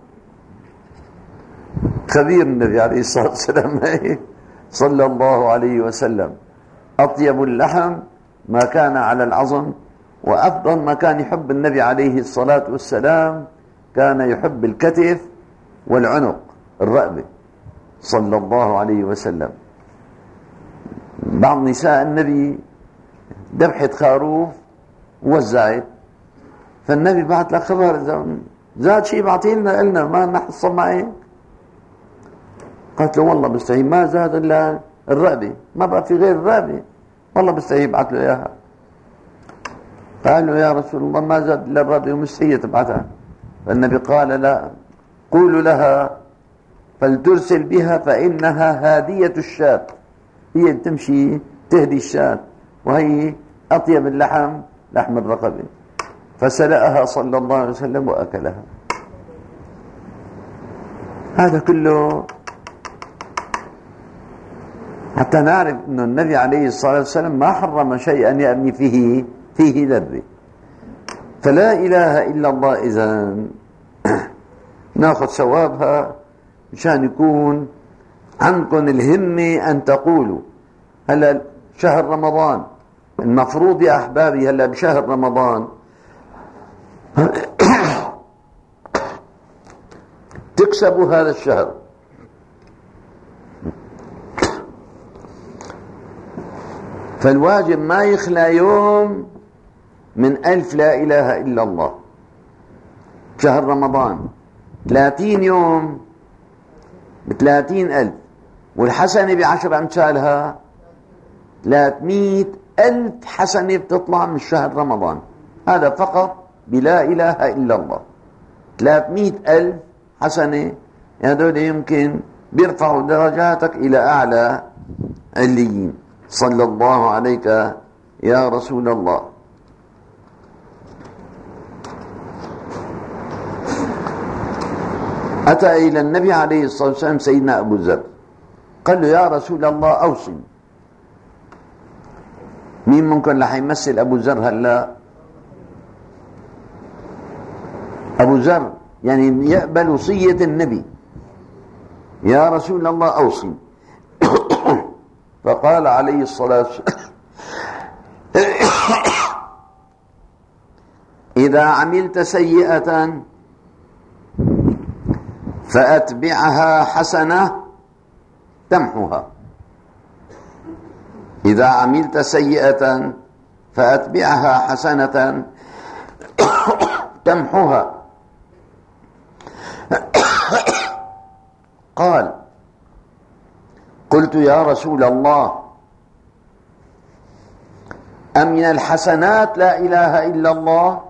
خبير النبي عليه الصلاة والسلام صلى الله عليه وسلم. أطيب اللحم ما كان على العظم. وأفضل ما كان يحب النبي عليه الصلاة والسلام كان يحب الكتف والعنق، الرقبة، صلى الله عليه وسلم. بعض نساء النبي ذبحت خروف ووزعت، فالنبي بعت لها خبر زاد شيء بعطيه لنا ما نحصل معي. قالت له والله بستحي ما زاد الا الرقبه، ما بقى في غير الرقبه، والله بستحي بعت له اياها. قال له يا رسول الله ما زاد الا الرقبه ومستحي تبعتها. فالنبي قال لا، قولوا لها فلترسل بها فإنها هادية الشاة، هي تمشي تهدي الشاة، وهي أطيب اللحم لحم الرقبة. فسلأها صلى الله عليه وسلم وأكلها. هذا كله حتى نعرف أن النبي عليه الصلاة والسلام ما حرم شيئا يعني فيه لذة. فلا إله إلا الله إذا ناخذ ثوابها مشان يكون عندكم الهمة أن تقولوا. هلا شهر رمضان المفروض يا أحبابي، هلا بشهر رمضان تكسبوا هذا الشهر. فالواجب ما يخلى يوم من 1000 لا إله إلا الله. شهر رمضان 30 يوم ب30,000، والحسنة ب10 أمثالها 300,000 حسنة بتطلع من شهر رمضان. هذا فقط بلا إله إلا الله. 300,000 حسنة هذول يمكن بيرفعوا درجاتك إلى أعلى عليين. صلى الله عليك يا رسول الله. أتى إلى النبي عليه الصلاة والسلام سيدنا أبو ذر، قال له يا رسول الله أوصني. مين ممكن رح يمثل أبو ذر هلا؟ أبو ذر يعني يقبل وصية النبي. يا رسول الله أوصني. فقال عليه الصلاة والسلام إذا عملت سيئة فأتبعها حسنة تمحها. إذا عملت سيئة فأتبعها حسنة تمحها. قال قلت يا رسول الله أمن الحسنات لا إله إلا الله؟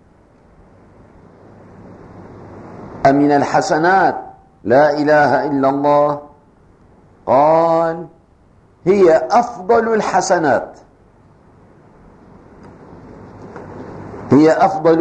أمن الحسنات لا إله إلا الله؟ قال هي أفضل الحسنات، هي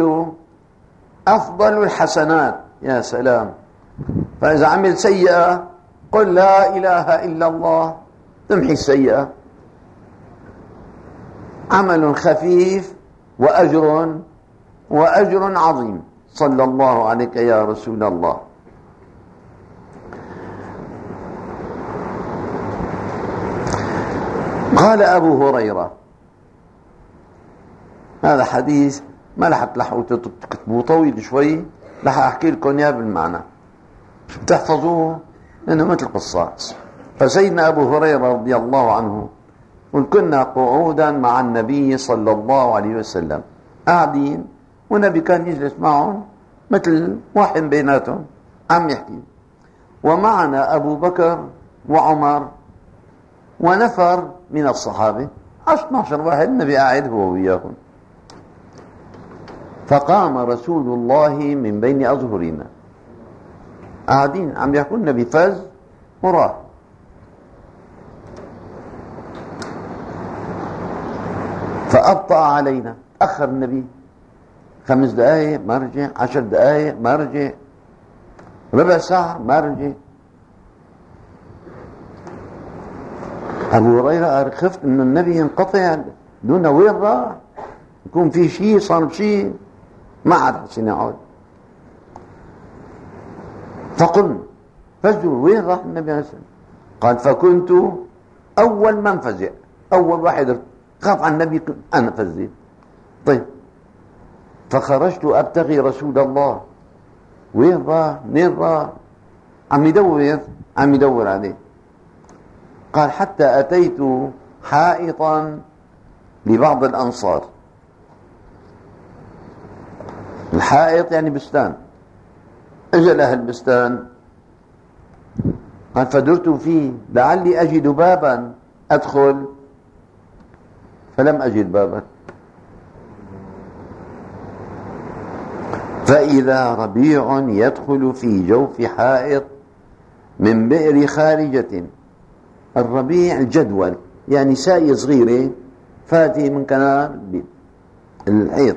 أفضل الحسنات. يا سلام. فإذا عمل سيئة قل لا إله إلا الله تمحي السيئة. عمل خفيف وأجر عظيم. صلى الله عليك يا رسول الله. قال أبو هريرة، هذا حديث ما رح تلحقوا تكتبوه، طويل شوي، رح أحكي لكم إياه بالمعنى تحفظوه لأنه مثل قصات. فسيدنا أبو هريرة رضي الله عنه قل كنا قعودا مع النبي صلى الله عليه وسلم، قاعدين والنبي كان يجلس معهم مثل واحد بيناتهم عم يحكي، ومعنا أبو بكر وعمر ونفر من الصحابة، 12 واحد، النبي قاعد هو وياهم. فقام رسول الله من بين أظهرنا، قاعدين عم يحكوا، النبي فاز وراح. فأبطأ علينا، تأخر النبي 5 دقائق ما رجع، 10 دقائق ما رجع، ربع ساعة ما رجع. أبو هريرة خفت إنه النبي ينقطع دون وين راح، يكون في شيء، صار بشيء، ما عاد حسين يقعد. فقلنا فزوا وين راح النبي عليه الصلاة والسلام؟ قال فكنت أول من فزع، أول واحد خاف عن النبي أنا فزيت. طيب فخرجت أبتغي رسول الله، وين راح منين راح، عم يدور عليه. قال حتى أتيت حائطا لبعض الأنصار، الحائط يعني بستان، أجل أهل البستان. قال فدرت فيه لعلي أجد بابا أدخل، فلم أجد بابا. فإذا ربيع يدخل في جوف حائط من بئر خارجة. الربيع الجدول يعني ساقية صغيرة فاتي من كنال الحيط،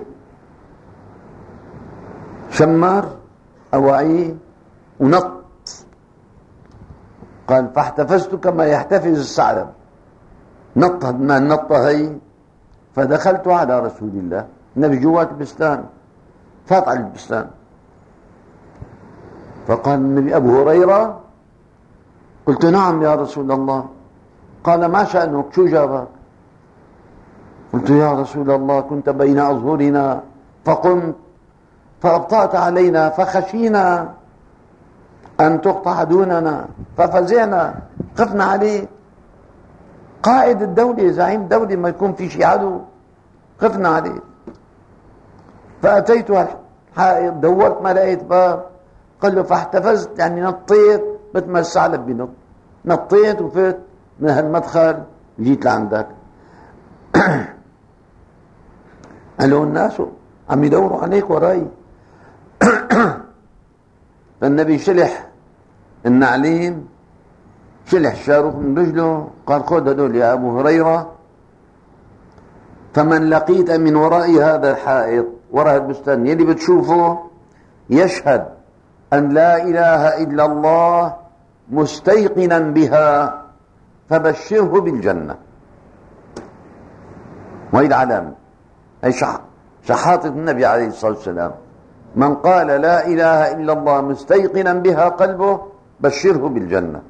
شمر أواعيه ونط. قال فاحتفزت كما يحتفز الثعلب، نط ما النطة هي. فدخلت على رسول الله، النبي جوات البستان، فات على البستان. فقال النبي أبو هريرة، قلت نعم يا رسول الله. قال ما شأنك، شو جابك؟ قلت يا رسول الله كنت بين أظهرنا فقمت فأبطأت علينا فخشينا أن تقطع دوننا ففزعنا، خفنا عليه، قائد الدولة زعيم الدولة ما يكون في شيء عدو، خفنا عليه. فأتيت الحائط دورت ما لقيت باب. قال له فاحتفزت يعني نطيت مثل ما الثعلب بينط، نطيت وفت من هالمدخل جيت لعندك. قالوا الناس عم يدوروا عليك وراي. فالنبي شلح النعلين، شلح الشاروخ من رجله، قال خذ هدول يا أبو هريرة، فمن لقيت من وراء هذا الحائط، وراء البستان يلي بتشوفه، يشهد أن لا إله إلا الله مستيقنا بها فبشره بالجنة. وهي العلامة، هي شحاطة النبي عليه الصلاة والسلام، من قال لا إله إلا الله مستيقنا بها قلبه بشره بالجنة.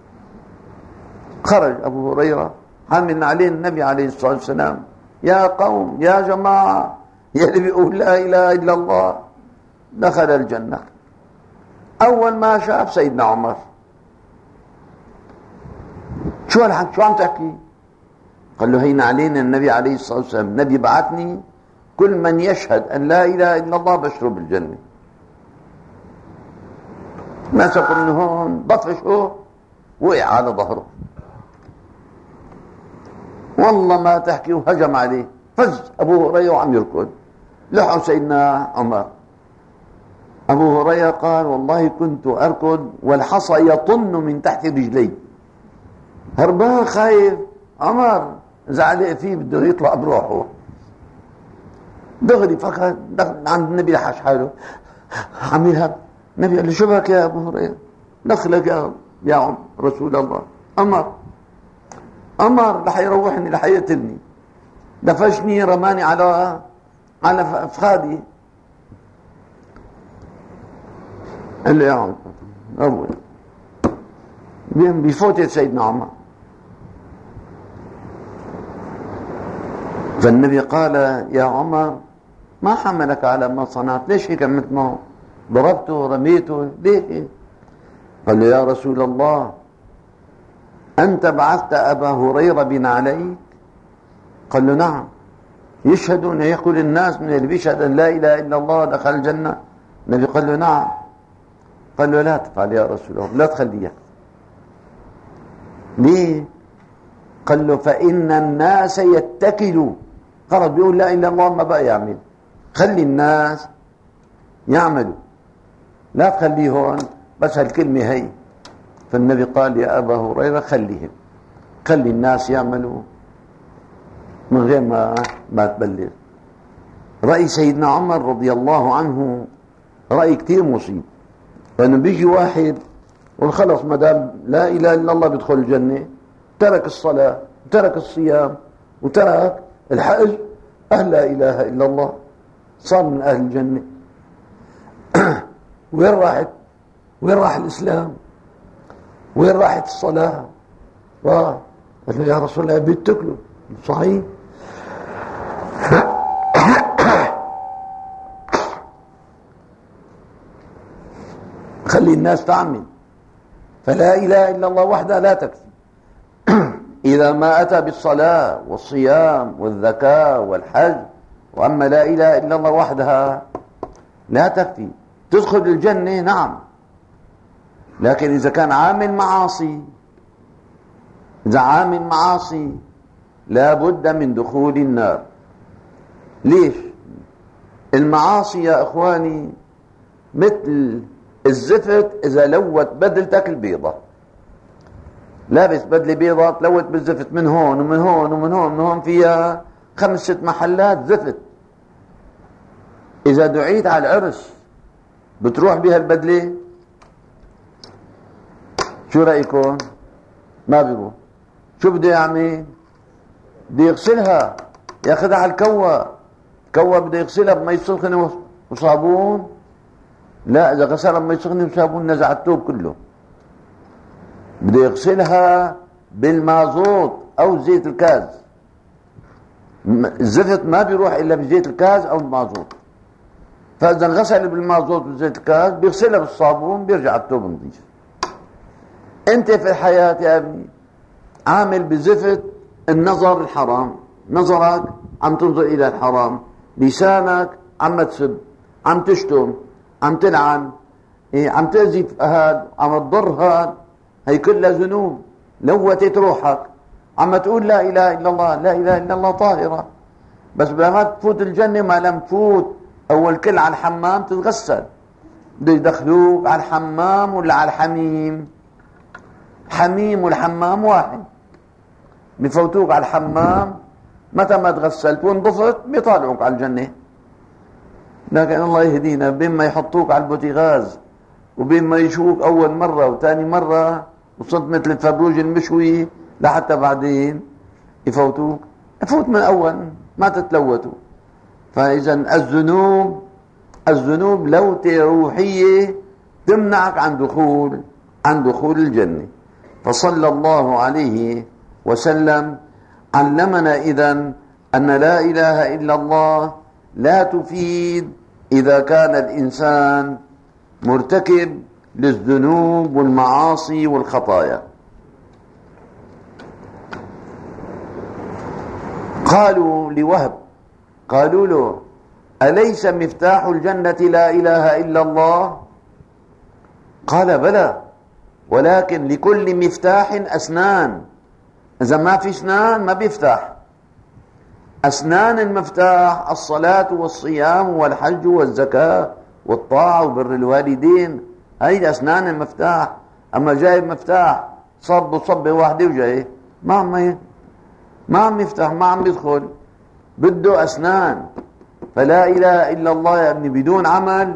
خرج أبو هريرة حامل عليه النبي عليه الصلاة والسلام، يا قوم يا جماعة يلي بيقول لا إله إلا الله دخل الجنة. أول ما شاف سيدنا عمر، شو عم تحكي؟ قال له هين علينا النبي عليه الصلاة والسلام، النبي بعثني كل من يشهد أن لا إله إلا الله بشره بالجنة. مسكوا من هون بطفشه، وقع على ظهره، والله ما تحكي، وهجم عليه، فز أبو هريرة وعم يركض، لحقوا سيدنا عمر. أبو هريرة قال والله كنت أركض والحصى يطن من تحت رجلي، هربان خايف. عمر زعل فيه بده يطلع بروحه، دغري فكر عند النبي لحش حاله عم يهب. النبي قال له شو بك يا أبو هريرة؟ دخلك يا رسول الله. عمر رح يروحني، رح يقتلني، دفشني، رماني على على فخادي. قال له يا عمر أول بفوت سيدنا عمر. فالنبي قال يا عمر ما حملك على ما صنعت؟ ليش هيك عملت معه؟ ضربته رميته ليه؟ قال له يا رسول الله أنت بعثت أبا هريرة بن عليك؟ قال له نعم. يشهدون يقول الناس من اللي بيشهد أن لا إله إلا الله دخل الجنة؟ النبي قال له نعم. قال له لا تفعل يا رسول الله، لا تخليه. ليه؟ قال له فإن الناس يتكلوا. خلاص بيقول لا إله إلا الله ما بقى يعمل، خلي الناس يعملوا، لا تخليه هون بس هالكلمة هي. فالنبي قال يا أبا هريرة خليهم، خلي الناس يعملوا من غير ما تبلغ. رأي سيدنا عمر رضي الله عنه رأي كتير مصيب، لأنه بيجي واحد يقول خلص ما دام لا إله إلا الله بيدخل الجنة، ترك الصلاة وترك الصيام وترك الحج، أهل لا إله إلا الله، صار من أهل الجنة. وين راح الإسلام؟ وين راحت الصلاة؟ قال له يا رسول الله بيتكلوا. صحيح. خلي الناس تعمل، فلا إله إلا الله وحدها لا تكفي. إذا ما أتى بالصلاة والصيام والزكاة والحج، وأما لا إله إلا الله وحدها لا تكفي. تدخل الجنة نعم، لكن إذا كان عامل معاصي، إذا عامل معاصي لا بد من دخول النار. ليش؟ المعاصي يا إخواني مثل الزفت إذا لوت بدلتك البيضة. لابس بدلة بيضة تلوت بالزفت من هون ومن هون ومن هون ومن هون، فيها 5-6 محلات زفت. إذا دعيت على العرس بتروح بها البدلة؟ شو رأيكم؟ ما بيروح. شو بده يعمل؟ بده يغسلها، ياخذها على الكوة بده يغسلها بمي سخنة وصابون. لا، إذا غسلها بمي سخنة وصابون نزع الثوب كله. بده يغسلها بالمازوت أو زيت الكاز. الزفت ما بيروح إلا بزيت الكاز أو المازوت. فإذا غسل بالمازوت وزيت الكاز بيغسلها بالصابون بيرجع الثوب نظيف. أنت في الحياة يا ابني عامل بزفت النظر الحرام، نظرك عم تنظر إلى الحرام، لسانك عم تسب، عم تشتم، عم تلعن، عم تأذي هاد، عم تضر هاد، هي كلها ذنوب لوتت روحك. عم تقول لا إله إلا الله، لا إله إلا الله طاهرة، بس ما تفوت الجنة ما لم تفوت أول كل على الحمام تتغسل. بده يدخلوك على الحمام ولا على الحميم؟ حميم والحمام واحد. بفوتوك على الحمام متى ما تغسلت وانضفت بيطالعوك على الجنة. لكن الله يهدينا، بين ما يحطوك على البوتيغاز وبين ما يشوك أول مرة وثاني مرة وصرت مثل الفبروج المشوي لحتى بعدين يفوتوك، يفوت من أول ما تتلوتوا. فإذا الذنوب لوتة روحية تمنعك عن دخول الجنة. فصلى الله عليه وسلم علمنا إذن أن لا إله إلا الله لا تفيد إذا كان الإنسان مرتكب للذنوب والمعاصي والخطايا. قالوا لوهب، قالوا له أليس مفتاح الجنة لا إله إلا الله؟ قال بلى، ولكن لكل مفتاح أسنان، إذا ما في أسنان ما بيفتح. أسنان المفتاح الصلاة والصيام والحج والزكاة والطاعة وبر الوالدين، هاي أسنان المفتاح. أما جايب مفتاح صبة واحدة وجاي ما عم يفتح، ما عم يدخل، بده أسنان. فلا إله إلا الله يا ابني بدون عمل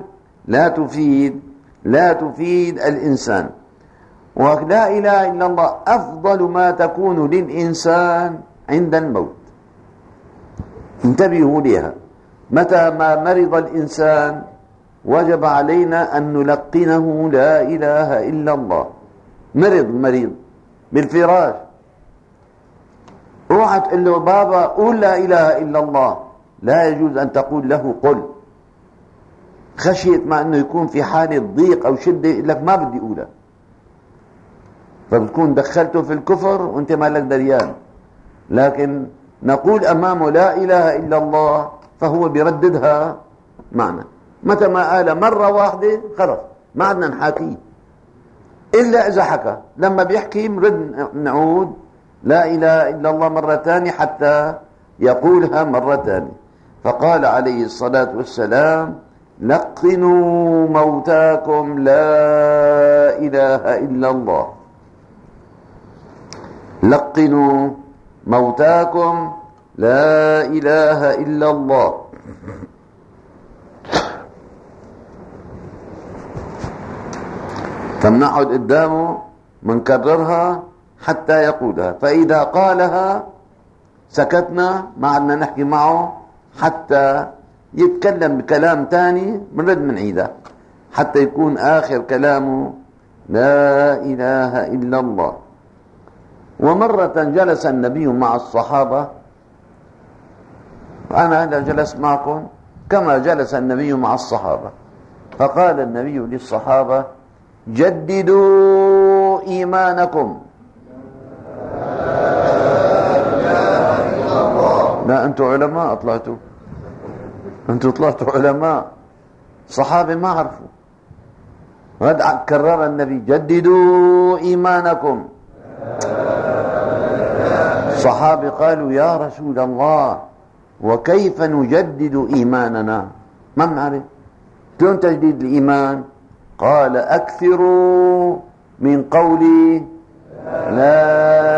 لا تفيد الإنسان. ولا إله إلا الله أفضل ما تكون للإنسان عند الموت. انتبهوا لها. متى ما مرض الإنسان وجب علينا أن نلقنه لا إله إلا الله. مريض بالفراش، روح تقول له بابا قول لا إله إلا الله، لا يجوز أن تقول له قل، خشية ما أنه يكون في حالة ضيق أو شدة يقول لك ما بدي أقولها، فبتكون دخلته في الكفر وانت ما لك دريان. لكن نقول أمامه لا إله إلا الله فهو بيرددها معنا. متى ما قال مرة واحدة خلص ما عدنا نحاكيه، إلا إذا حكى. لما بيحكي مرد نعود لا إله إلا الله مرة ثانية حتى يقولها مرة ثانية. فقال عليه الصلاة والسلام لقنوا موتاكم لا إله إلا الله، لقنوا موتاكم لا إله إلا الله. فمنقعد قدامه منكررها حتى يقولها، فإذا قالها سكتنا ما عدنا نحكي معه حتى يتكلم بكلام تاني بنرد منعيده حتى يكون آخر كلامه لا إله إلا الله. ومرة جلس النبي مع الصحابة، أنا هذا جلس معكم كما جلس النبي مع الصحابة، فقال النبي للصحابة جددوا إيمانكم. لا أنتم علماء طلعتوا، أنتم طلعتوا علماء، صحابة ما عرفوا. رد كرر النبي جددوا إيمانكم. الصحابة قالوا يا رسول الله وكيف نجدد إيماننا؟ ما بنعرف شلون تجديد الإيمان. قال أكثروا من قولي لا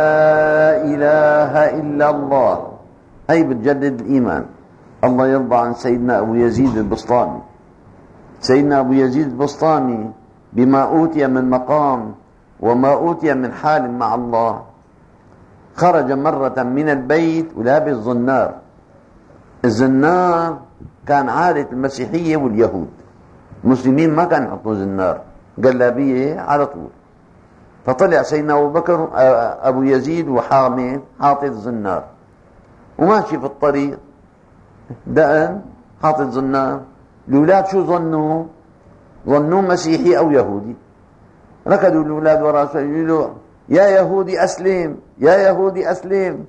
إله إلا الله، أي بتجدد الإيمان. الله يرضى عن سيدنا أبو يزيد البسطامي. سيدنا أبو يزيد البسطامي بما أوتي من مقام وما أوتي من حال مع الله، خرج مرة من البيت ولابس زنار. الزنار كان عادة المسيحية واليهود، المسلمين ما كانوا يحطوا زنار، جلابية على طول. فطلع سيدنا أبو بكر أبو يزيد وحامد حاطط الزنار وماشي في الطريق دقن حاطط زنار. الأولاد شو ظنوا؟ ظنوا مسيحي أو يهودي. ركضوا الأولاد وراسه يقولوا يا يهودي أسلم، يا يهودي أسلم.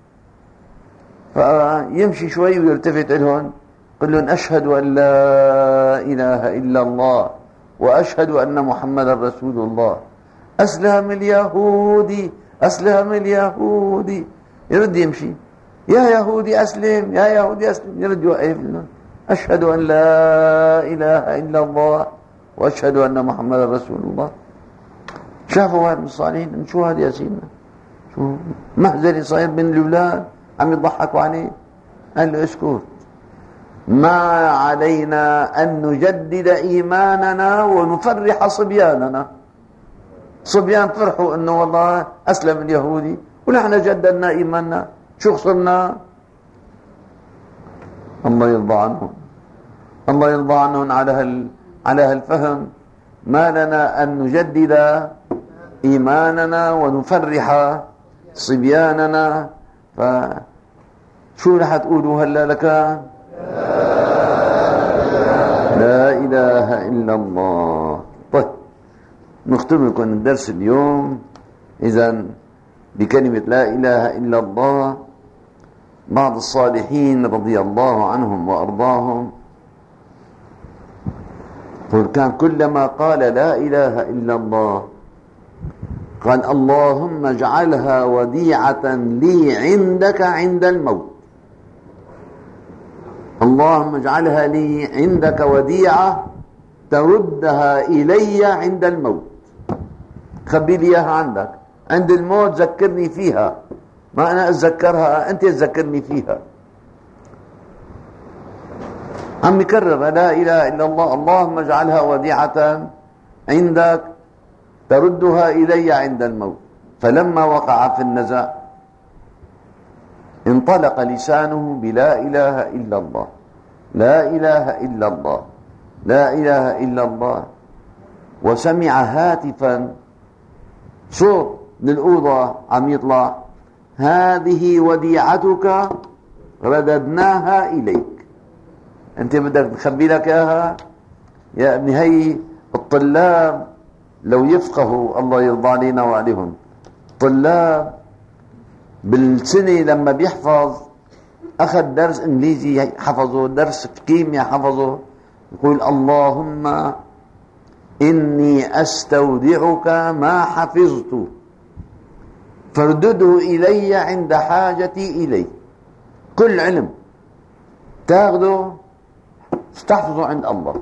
فيمشي شوي ويلتفت لهم قل لهم أشهد أن لا إله إلا الله وأشهد أن محمد رسول الله. أسلم اليهودي، أسلم اليهودي. يرد يمشي يا يهودي أسلم، يا يهودي أسلم. يرد يوقف أشهد أن لا إله إلا الله وأشهد أن محمد رسول الله. شافوا واحد من الصالحين شو هذا يا سيدنا، شو محزري صاير بين الأولاد عم يضحكوا عليه. قال له اسكت، ما علينا أن نجدد إيماننا ونفرح صبياننا. صبيان فرحوا أنه والله أسلم اليهودي ونحن جددنا إيماننا، شو خسرنا؟ الله يرضى عنهم، الله يرضى عنهم على هالفهم. ما لنا أن نجدد إيماننا ونفرح صبياننا. فشو رح تقولوا هلا لكان؟ لا إله إلا الله. طيب نختم لكم الدرس اليوم إذن بكلمة لا إله إلا الله. بعض الصالحين رضي الله عنهم وأرضاهم كان كلما قال لا إله إلا الله قال اللهم اجعلها وديعة لي عندك عند الموت. اللهم اجعلها لي عندك وديعة تردها إلي عند الموت. خبي لي إياها عندك عند الموت، ذكرني فيها، ما أنا أتذكرها، أنت تذكرني فيها. عم يكرر لا إله إلا الله. اللهم اجعلها وديعة عندك تردها إلي عند الموت. فلما وقع في النزع انطلق لسانه بلا إله إلا الله لا إله إلا الله، لا إله إلا الله، وسمع هاتفا صوت من الأوضة عم يطلع: هذه وديعتك رددناها إليك. أنت بدك نخبي لك إياها يا ابني؟ هي الطلاب لو يفقهوا الله يرضى علينا وعليهم، طلاب بالسنة لما بيحفظ، أخذ درس إنجليزي حفظه، درس كيمياء حفظه، يقول: اللهم إني أستودعك ما حفظت فاردده إلي عند حاجتي إليه. كل علم تاخده استحفظه عند الله.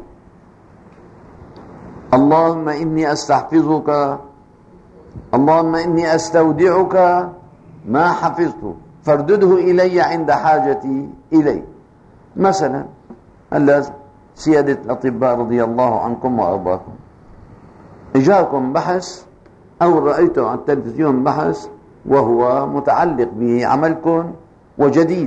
اللهم إني أستحفظك، اللهم إني أستودعك ما حفظته فاردده إلي عند حاجتي إليه. مثلا هلا سيادة الأطباء رضي الله عنكم وأرضاكم، إجاكم بحث أو رأيته على التلفزيون بحث وهو متعلق بعملكم وجديد،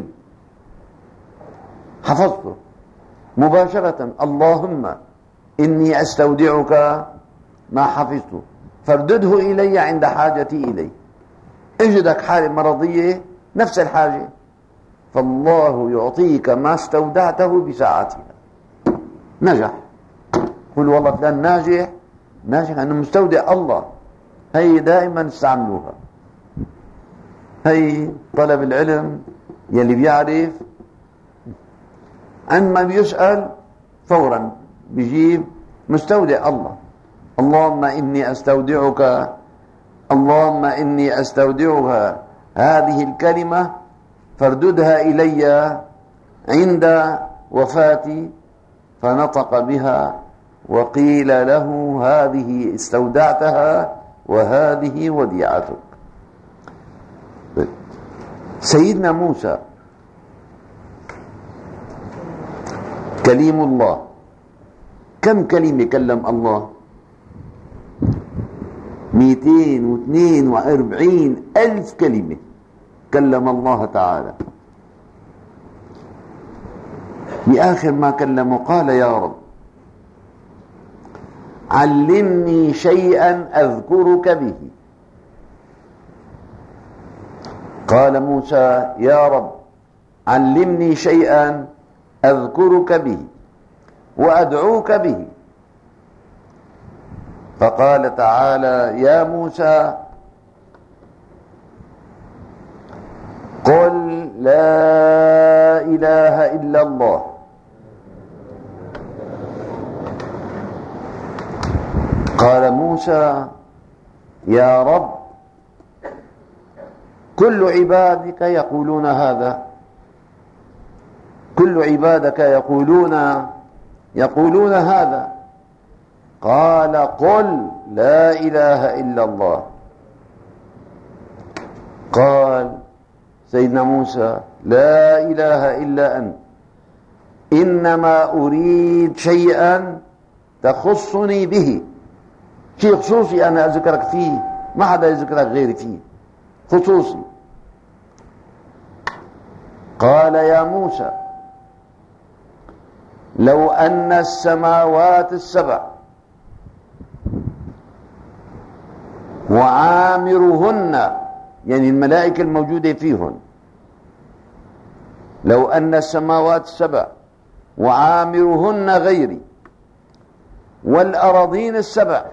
حفظته مباشرة: اللهم إني أستودعك ما حفظته فاردده إلي عند حاجتي إليه. اجدك حالة مرضية نفس الحاجة، فالله يعطيك ما استودعته بساعتها. نجح. قل والله فلان ناجح، ناجح أنه مستودع الله. هي دائما استعملوها. هي طلب العلم يلي بيعرف عندما بيسأل فورا بيجيب مستودع الله. اللهم إني أستودعك، اللهم إني أستودعها هذه الكلمة فارددها إلي عند وفاتي، فنطق بها وقيل له: هذه استودعتها وهذه وديعتك. سيدنا موسى كليم الله، كم كلمة كلم الله؟ 242,000 كلمة كلم الله تعالى. بآخر ما كلمه قال: يا رب علمني شيئا أذكرك به. قال موسى: يا رب علمني شيئا أذكرك به وأدعوك به. فقال تعالى: يا موسى قل لا إله إلا الله. قال موسى: يا رب كل عبادك يقولون هذا، كل عبادك يقولون هذا. قال: قل لا إله إلا الله. قال سيدنا موسى: لا إله إلا أنت، إنما أريد شيئا تخصني به، شيء خصوصي أنا أذكرك فيه، ما حدا يذكرك غيري فيه، خصوصي. قال: يا موسى لو أن السماوات السبع وعامرهن، يعني الملائكة الموجودة فيهن، لو أن السماوات السبع وعامرهن غيري والأراضين السبع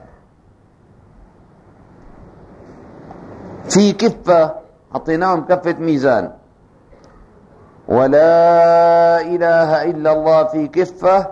في كفة، حطيناهم كفة ميزان، ولا إله إلا الله في كفة،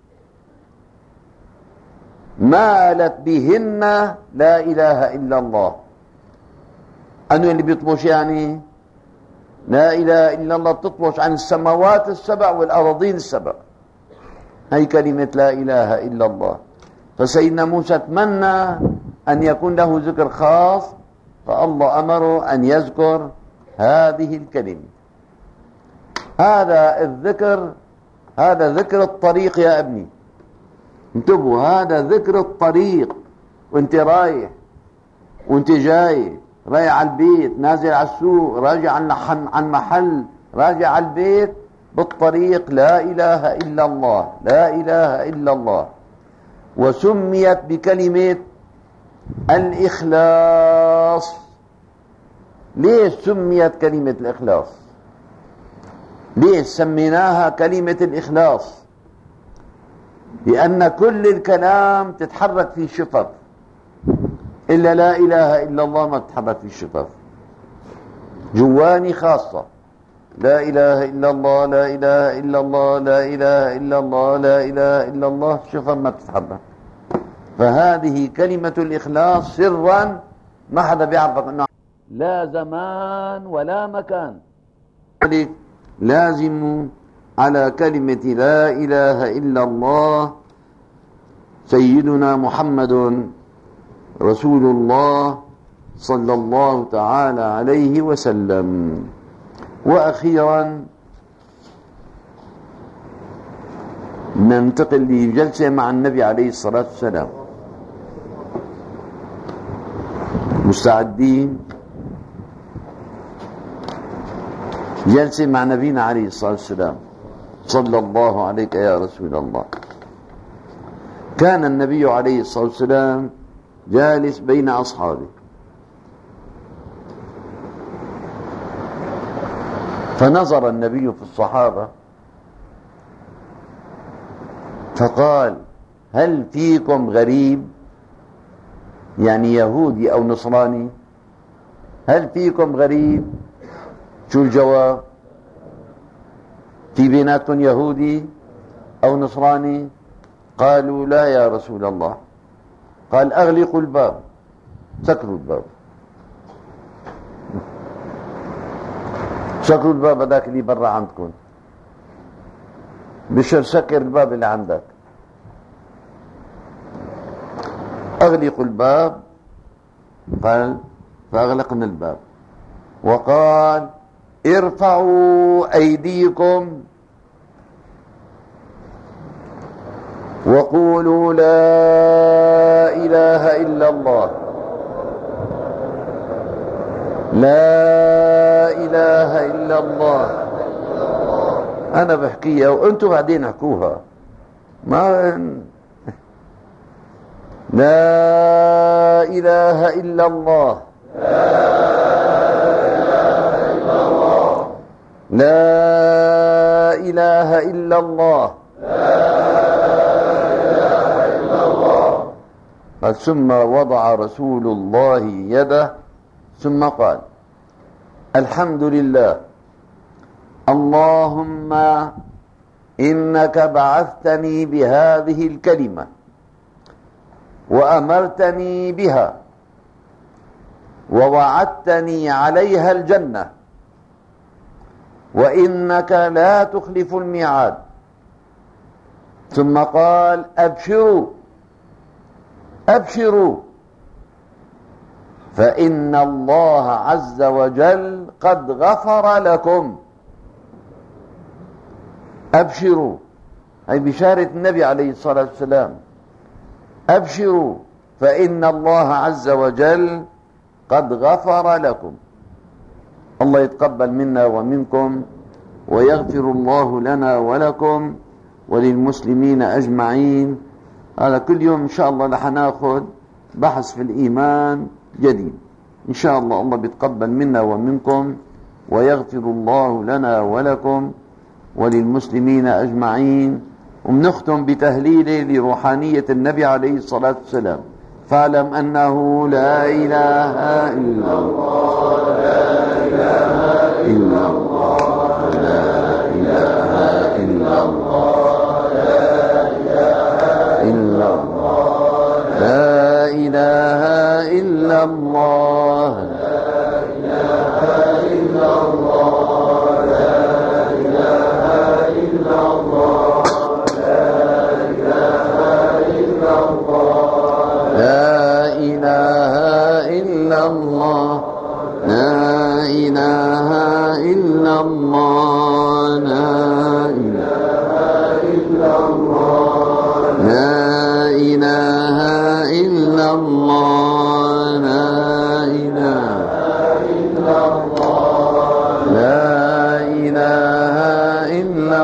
مالت بهن لا إله إلا الله. أنه اللي بيطبش يعني لا إله إلا الله بتطبش عن السماوات السبع والأراضين السبع. هي كلمة لا إله إلا الله. فسيدنا موسى تمنى أن يكون له ذكر خاص، فالله أمره أن يذكر هذه الكلمة. هذا الذكر، هذا ذكر الطريق يا ابني، انتبهوا، هذا ذكر الطريق. وانت رايح وانت جاي، رايح على البيت، نازل على السوق، راجع عن محل، راجع على البيت، بالطريق لا إله إلا الله، لا إله إلا الله. وسميت بكلمة الإخلاص. ليش سميت كلمة الإخلاص؟ ليش سميناها كلمة الإخلاص؟ لأن كل الكلام تتحرك فيه شفط، إلا لا إله إلا الله ما تتحرك فيه شفط. جواني خاصة، لا إله إلا الله، لا إله إلا الله، لا إله إلا الله، لا إله إلا الله، شفط ما بتتحرك. فهذه كلمة الإخلاص سرا ما حدا بيعرفك أنه لا زمان ولا مكان. لازم على كلمة لا إله إلا الله سيدنا محمد رسول الله صلى الله تعالى عليه وسلم. وأخيرا ننتقل لجلسة مع النبي عليه الصلاة والسلام. مستعدين؟ جلسة مع نبينا عليه الصلاة والسلام. صلى الله عليك يا رسول الله. كان النبي عليه الصلاة والسلام جالس بين أصحابه، فنظر النبي في الصحابة فقال: هل فيكم غريب؟ يعني يهودي أو نصراني. هل فيكم غريب؟ شو الجواب؟ في بيناتكم يهودي أو نصراني؟ قالوا: لا يا رسول الله. قال: أغلقوا الباب، سكروا الباب، سكروا الباب هذاك اللي برا عندكم. بشر سكر الباب اللي عندك. أغلقوا الباب. قال: فأغلقنا الباب. وقال: ارفعوا أيديكم وقولوا لا إله إلا الله، لا إله إلا الله. أنا بحكيها وأنتم بعدين احكوها. ما لا إله إلا الله، لا إله إلا الله. قال: ثم وضع رسول الله يده ثم قال: الحمد لله، اللهم إنك بعثتني بهذه الكلمة وأمرتني بها ووعدتني عليها الجنة، وإنك لا تخلف الميعاد. ثم قال: أبشروا أبشروا، فإن الله عز وجل قد غفر لكم. أبشروا، هي بشارة النبي عليه الصلاة والسلام. أبشروا فإن الله عز وجل قد غفر لكم. الله يتقبل منا ومنكم، ويغفر الله لنا ولكم وللمسلمين أجمعين. هذا كل يوم إن شاء الله رح ناخذ بحث في الإيمان جديد إن شاء الله. الله بيتقبل منا ومنكم، ويغفر الله لنا ولكم وللمسلمين أجمعين. ومنختم بتهليله لروحانية النبي عليه الصلاة والسلام. فاعلم أنه لا إله إلا الله، لا إله إلا الله، لا إله إلا الله، لا إله إلا الله، لا إله إلا الله، لا إله إلا الله، لا إله إلا الله، لا إله إلا الله، لا إله إلا الله، لا إله إلا الله، لا إله إلا الله، لا إله إلا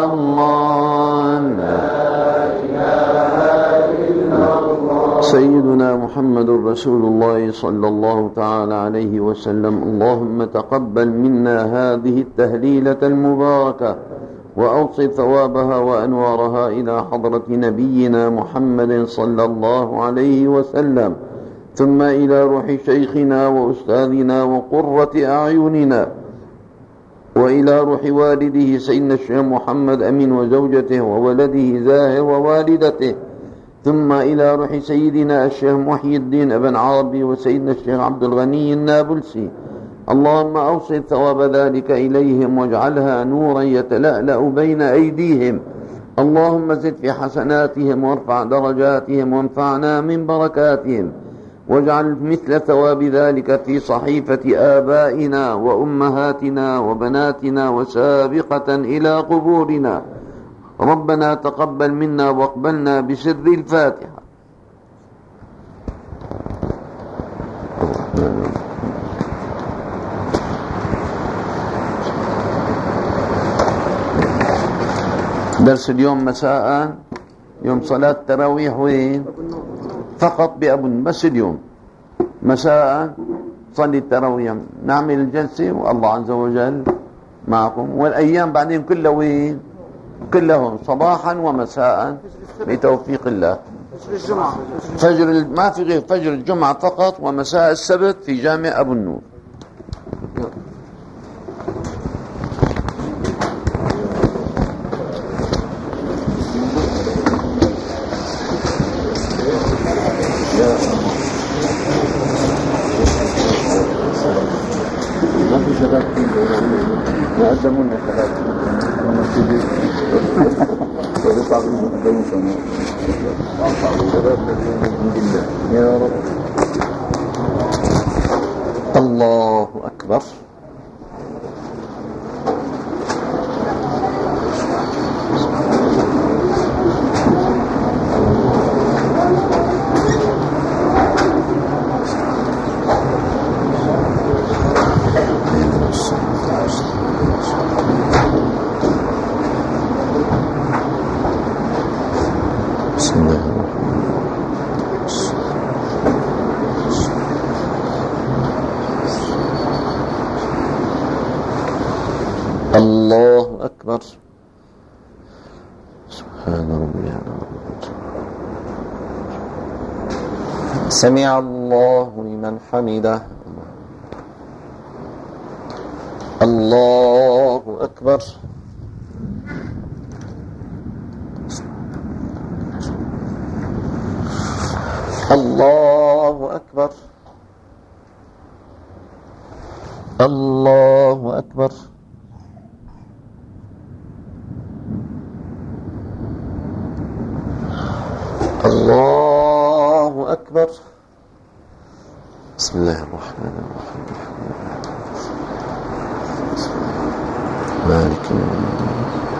محمد رسول الله صلى الله تعالى عليه وسلم. اللهم تقبل منا هذه التهليلة المباركة وأوصل ثوابها وأنوارها إلى حضرة نبينا محمد صلى الله عليه وسلم، ثم إلى روح شيخنا وأستاذنا وقرة أعيننا، وإلى روح والده سيدنا الشيخ محمد أمين وزوجته وولده زاهر ووالدته، ثم إلى روح سيدنا الشيخ محي الدين ابن عربي وسيدنا الشيخ عبد الغني النابلسي. اللهم أوصل ثواب ذلك إليهم واجعلها نورا يتلألأ بين أيديهم. اللهم زد في حسناتهم وارفع درجاتهم وانفعنا من بركاتهم، واجعل مثل ثواب ذلك في صحيفة آبائنا وأمهاتنا وبناتنا وسابقة إلى قبورنا. ربنا تقبل منا واقبلنا بسر الفاتحة. درس اليوم مساء يوم صلاة التراويح وين؟ فقط بأبن، بس اليوم مساء صلي التراويح، نعمل الجلسة والله عز وجل معكم، والأيام بعدين كلها وين؟ كلهم صباحا ومساء بتوفيق الله. فجر ما في غير فجر الجمعة فقط، ومساء السبت في جامع أبو النور. ما في شباب ما قدمونا شباب يا رب. الله أكبر. الله أكبر. سبحان ربي العظيم. سمع الله لمن حمده. الله أكبر. الله أكبر. الله أكبر. الله أكبر. بسم الله الرحمن الرحيم. مالك يوم الدين.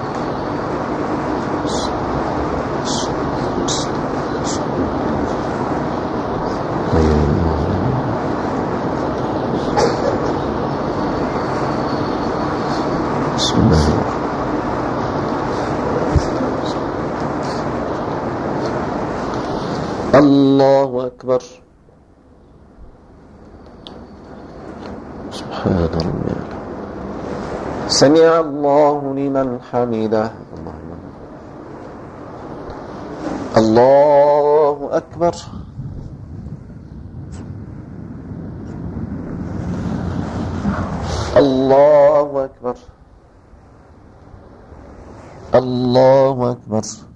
بسم الله الرحمن. الله أكبر. سبحان ربي. سمع الله لمن حمده. الله أكبر. الله أكبر. الله أكبر.